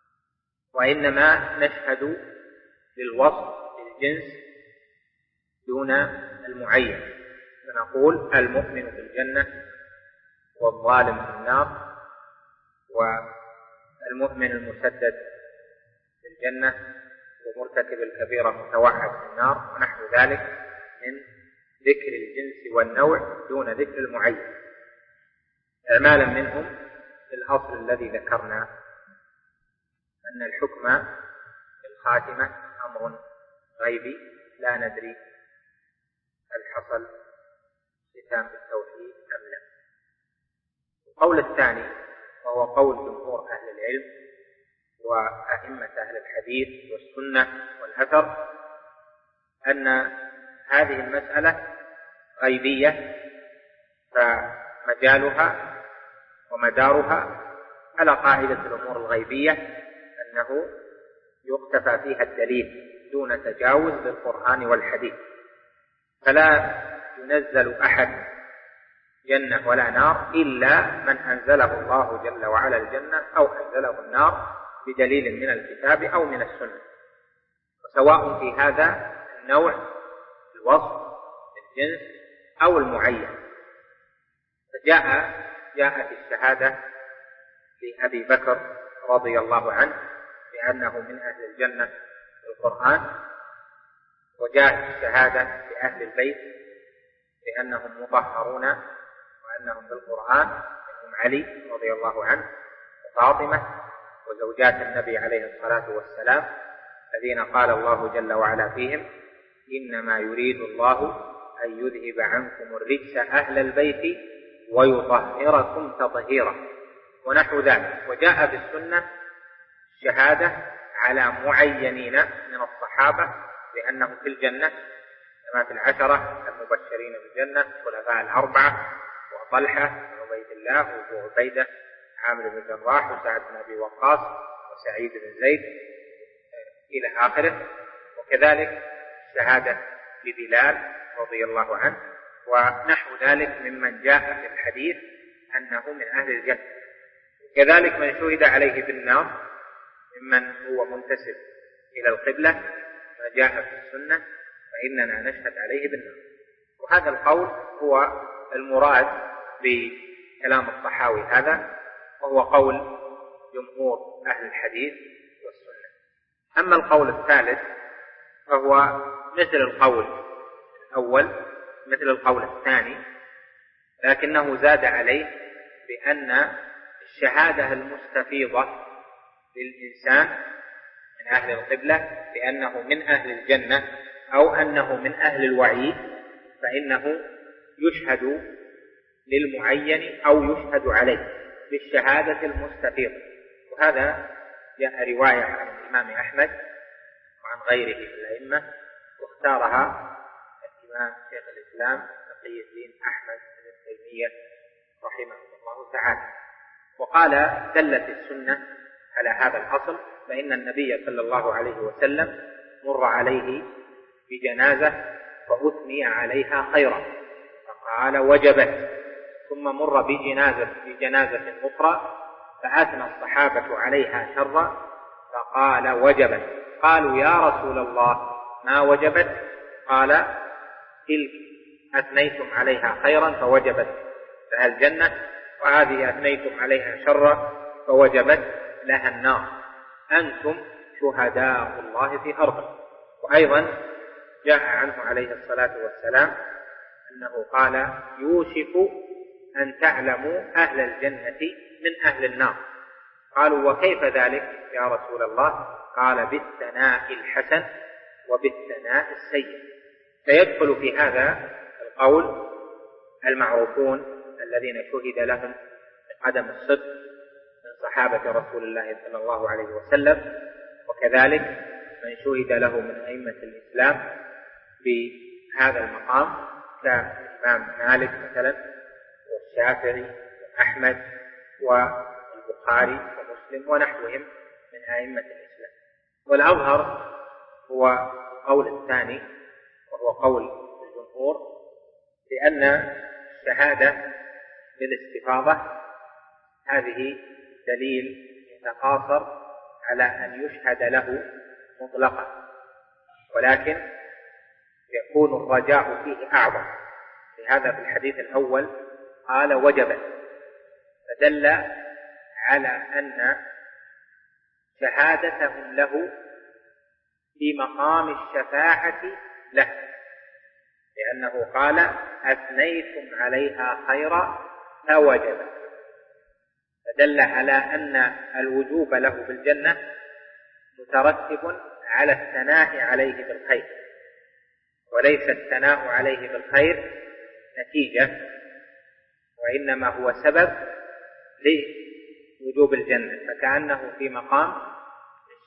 وإنما نشهد للوصف للجنس دون المعين، فنقول المؤمن في الجنة والظالم في النار، والمؤمن المسدد في الجنة ومرتكب الكبيرة متوعد في النار، ونحو ذلك من ذكر الجنس والنوع دون ذكر المعين، إعمالا منهم الأصل الذي ذكرنا أن الحكم بالخاتمة أمر غيبي لا ندري هل حصل ختام بالتوحيد أم لا. القول الثاني وهو قول جمهور أهل العلم وأئمة أهل الحديث والسنة والأثر أن هذه المسألة غيبية، فمجالها ومدارها على قاعدة الأمور الغيبية أنه يقتفى فيها الدليل دون تجاوز للقرآن والحديث، فلا ينزل أحد جنة ولا نار إلا من أنزله الله جل وعلا الجنة أو أنزله النار بدليل من الكتاب أو من السنة، وسواء في هذا النوع الوصف الجنس أو المعين. فجاء جاءت الشهادة لأبي بكر رضي الله عنه بأنه من أهل الجنة في القرآن، وجاءت الشهادة لأهل البيت بأنهم مطهرون وأنهم بالقرآن، منهم علي رضي الله عنه وفاطمة وزوجات النبي عليه الصلاة والسلام الذين قال الله جل وعلا فيهم: إنما يريد الله أن يذهب عنكم الرجس أهل البيت ويطهركم تطهيرا، ونحو ذلك. وجاء في السنة شهادة على معينين من الصحابة بأنهم في الجنة، كما في العشرة المبشرين بالجنة الخلفاء الأربعة وطلحة وعبيد الله وأبو عبيدة عامر بن جراح وسعد بن أبي وقاص وسعيد بن زيد إلى آخره. وكذلك شهادة لبلال رضي الله عنه ونحو ذلك ممن جاء في الحديث أنه من أهل الجنة. كذلك من شهد عليه بالنار ممن هو منتسب إلى القبلة ما جاء في السنة فإننا نشهد عليه بالنار. وهذا القول هو المراد بكلام الطحاوي هذا، وهو قول جمهور أهل الحديث والسنة. أما القول الثالث فهو مثل القول الأول مثل القول الثاني، لكنه زاد عليه بأن الشهادة المستفيضة للإنسان من أهل القبلة بأنه من أهل الجنة أو أنه من أهل الوعيد فإنه يشهد للمعين أو يشهد عليه بالشهادة المستفيضة. وهذا جاء رواية عن الإمام أحمد وعن غيره من الأئمة، واختارها الإمام شيخ الإسلام تقي الدين أحمد بن تيمية رحمه الله تعالى. وقال: دلت السنة على هذا الأصل، فإن النبي صلى الله عليه وسلم مر عليه بجنازة فأثني عليها خيرا فقال: وجبت. ثم مر بجنازة, بجنازة أخرى فأثنى الصحابة عليها شرا فقال: وجبت. قالوا: يا رسول الله ما وجبت؟ قال: تلك أثنيتم عليها خيرا فوجبت لها الجنة، وهذه أثنيتم عليها شرا فوجبت لها النار، أنتم شهداء الله في أرضه. وأيضا جاء عنه عليه الصلاة والسلام أنه قال: يوشك أن تعلموا أهل الجنة من أهل النار. قالوا: وكيف ذلك يا رسول الله؟ قال: بالثناء الحسن وبالثناء السيء. فيدخل في هذا القول المعروفون الذين شهد لهم بقدم الصدق من صحابة رسول الله صلى الله عليه وسلم، وكذلك من شهد له من أئمة الإسلام بهذا المقام كالإمام مالك مثلا والشافعي وأحمد والبخاري ومسلم ونحوهم من أئمة الإسلام. والأظهر هو القول الثاني وهو قول الجمهور، لأن الشهادة بالاستفاضة هذه دليل يتقاصر على أن يشهد له مطلقا، ولكن يكون الرجاء فيه أعظم. لهذا في الحديث الأول قال: وجبت، فدل على أن شهادتهم له في مقام الشفاعة له، لأنه قال: أثنيتم عليها خيرا فوجبت، فدل على أن الوجوب له بالجنة مترتب على الثناء عليه بالخير، وليس الثناء عليه بالخير نتيجة، وإنما هو سبب لوجوب الجنة، فكأنه في مقام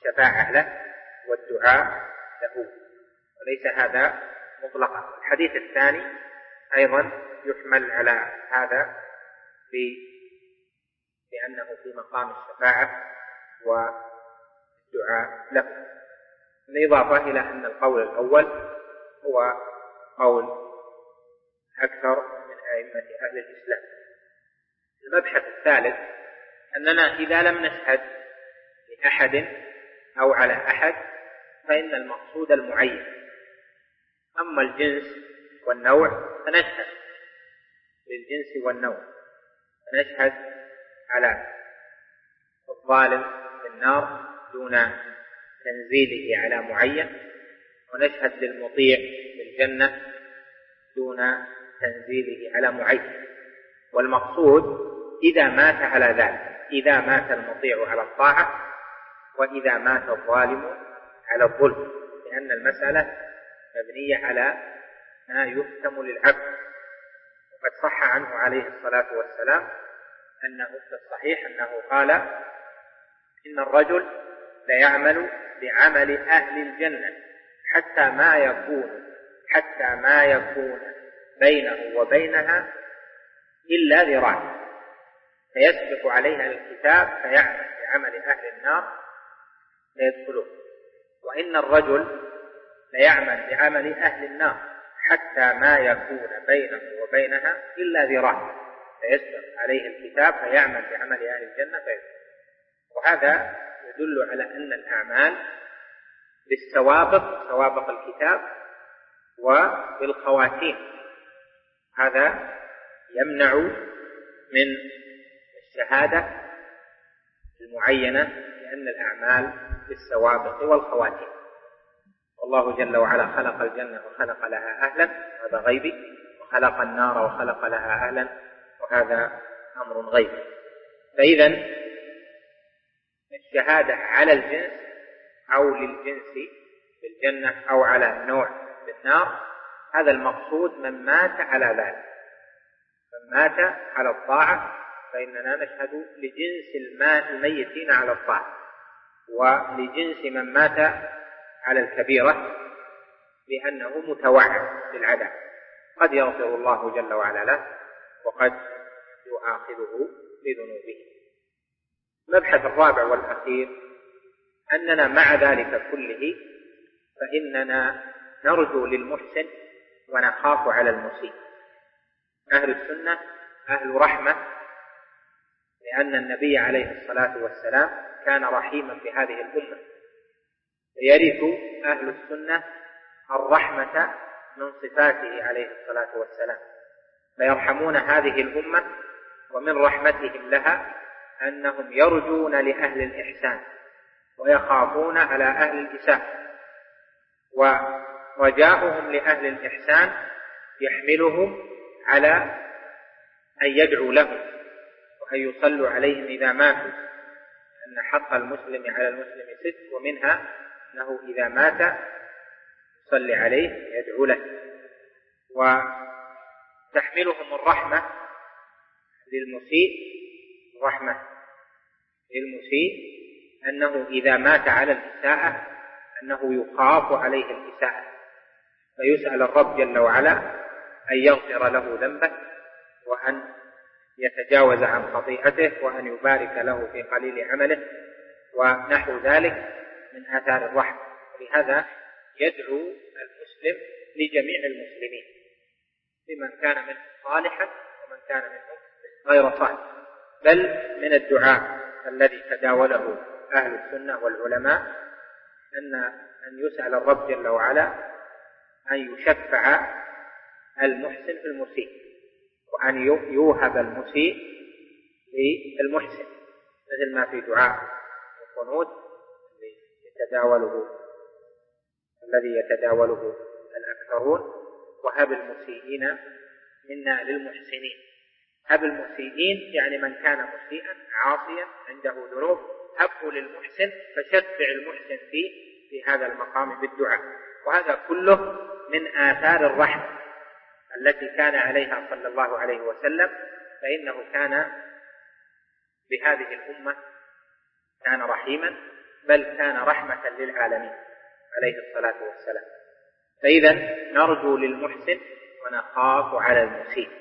الشفاعة له والدعاء له، وليس هذا مطلقا. الحديث الثاني أيضا يحمل على هذا لأنه في مقام الشفاعة والدعاء له، بالإضافة إلى أن القول الأول هو قول أكثر من أئمة أهل الإسلام. المبحث الثالث أننا إذا لم نشهد لأحد أو على أحد فإن المقصود المعين، أما الجنس والنوع فنشهد للجنس والنوع، نشهد على الظالم في النار دون تنزيله على معين، ونشهد للمطيع بالجنة دون تنزيله على معين. والمقصود إذا مات على ذلك، إذا مات المطيع على الطاعة وإذا مات الظالم على الظلم، لأن المسألة مبنية على ما يحكم للعبد. وقد صح عنه عليه الصلاة والسلام أنه في الصحيح أنه قال: إن الرجل ليعمل بعمل أهل الجنة حتى ما يكون حتى ما يكون بينه وبينها إلا ذراع، فيسبق عليها الكتاب فيعمل بعمل أهل النار فيدخلون. وإن الرجل ليعمل بعمل أهل النار حتى ما يكون بينه وبينها إلا ذراع، فيسبق عليه الكتاب فيعمل بعمل أهل الجنة فيدخل. وهذا يدل على أن الأعمال بالسوابق، سوابق الكتاب، وبالخواتيم، هذا يمنع من الشهادة المعينة، لأن الأعمال بالسوابق والخواتيم. والله جل وعلا خلق الجنة وخلق لها أهلا، هذا غيبي، وخلق النار وخلق لها أهلا، وهذا أمر غيبي. فإذا الشهادة على الجنس أو للجنس بالجنة أو على النوع بالنار، هذا المقصود من مات على ذلك. من مات على الطاعة فإننا نشهد لجنس الميتين على الطاعة، ولجنس من مات على الكبيرة لأنه متوعد بالعذاب، قد يغفر الله جل وعلا له وقد يؤاخذه بذنوبه. المبحث الرابع والأخير أننا مع ذلك كله فإننا نرجو للمحسن ونخاف على المسيء. أهل السنة أهل رحمة، لأن النبي عليه الصلاة والسلام كان رحيما في هذه الأمة، فيرث أهل السنة الرحمة من صفاته عليه الصلاة والسلام، فيرحمون هذه الأمة، ومن رحمتهم لها أنهم يرجون لأهل الإحسان ويخافون على أهل الإساءة، ورجاؤهم لأهل الإحسان يحملهم على أن يدعوا لهم وأن يصلوا عليهم إذا ماتوا، أن حق المسلم على المسلم ست، ومنها أنه إذا مات يصلي عليه يدعو له. وتحملهم الرحمة للمسيء، رحمة للمسيء أنه إذا مات على الإساءة أنه يخاف عليه الإساءة، فيسأل الرب جل وعلا أن يغفر له ذنبه وأن يتجاوز عن خطيئته وأن يبارك له في قليل عمله ونحو ذلك من آثار الرحمة. ولهذا يدعو المسلم لجميع المسلمين، لمن كان منهم صالحا ومن كان منهم غير صالح، بل من الدعاء الذي تداوله أهل السنة والعلماء أن أن يسأل الرب جل وعلا أن يشفع المحسن في المسيء، وأن يوهب المسيء للمحسن، مثل ما في دعاء القنوت يتداوله الذي يتداوله الأكثرون: وهب المسيئين منا للمحسنين. هب المسيئين يعني من كان مسيئا عاصيا عنده ذنوب، هبه للمحسن، فشفع المحسن فيه في هذا المقام بالدعاء. وهذا كله من آثار الرحمة التي كان عليها صلى الله عليه وسلم، فإنه كان بهذه الأمة كان رحيما بل كان رحمة للعالمين عليه الصلاة والسلام. فإذا نرجو للمحسن ونخاف على المسيء.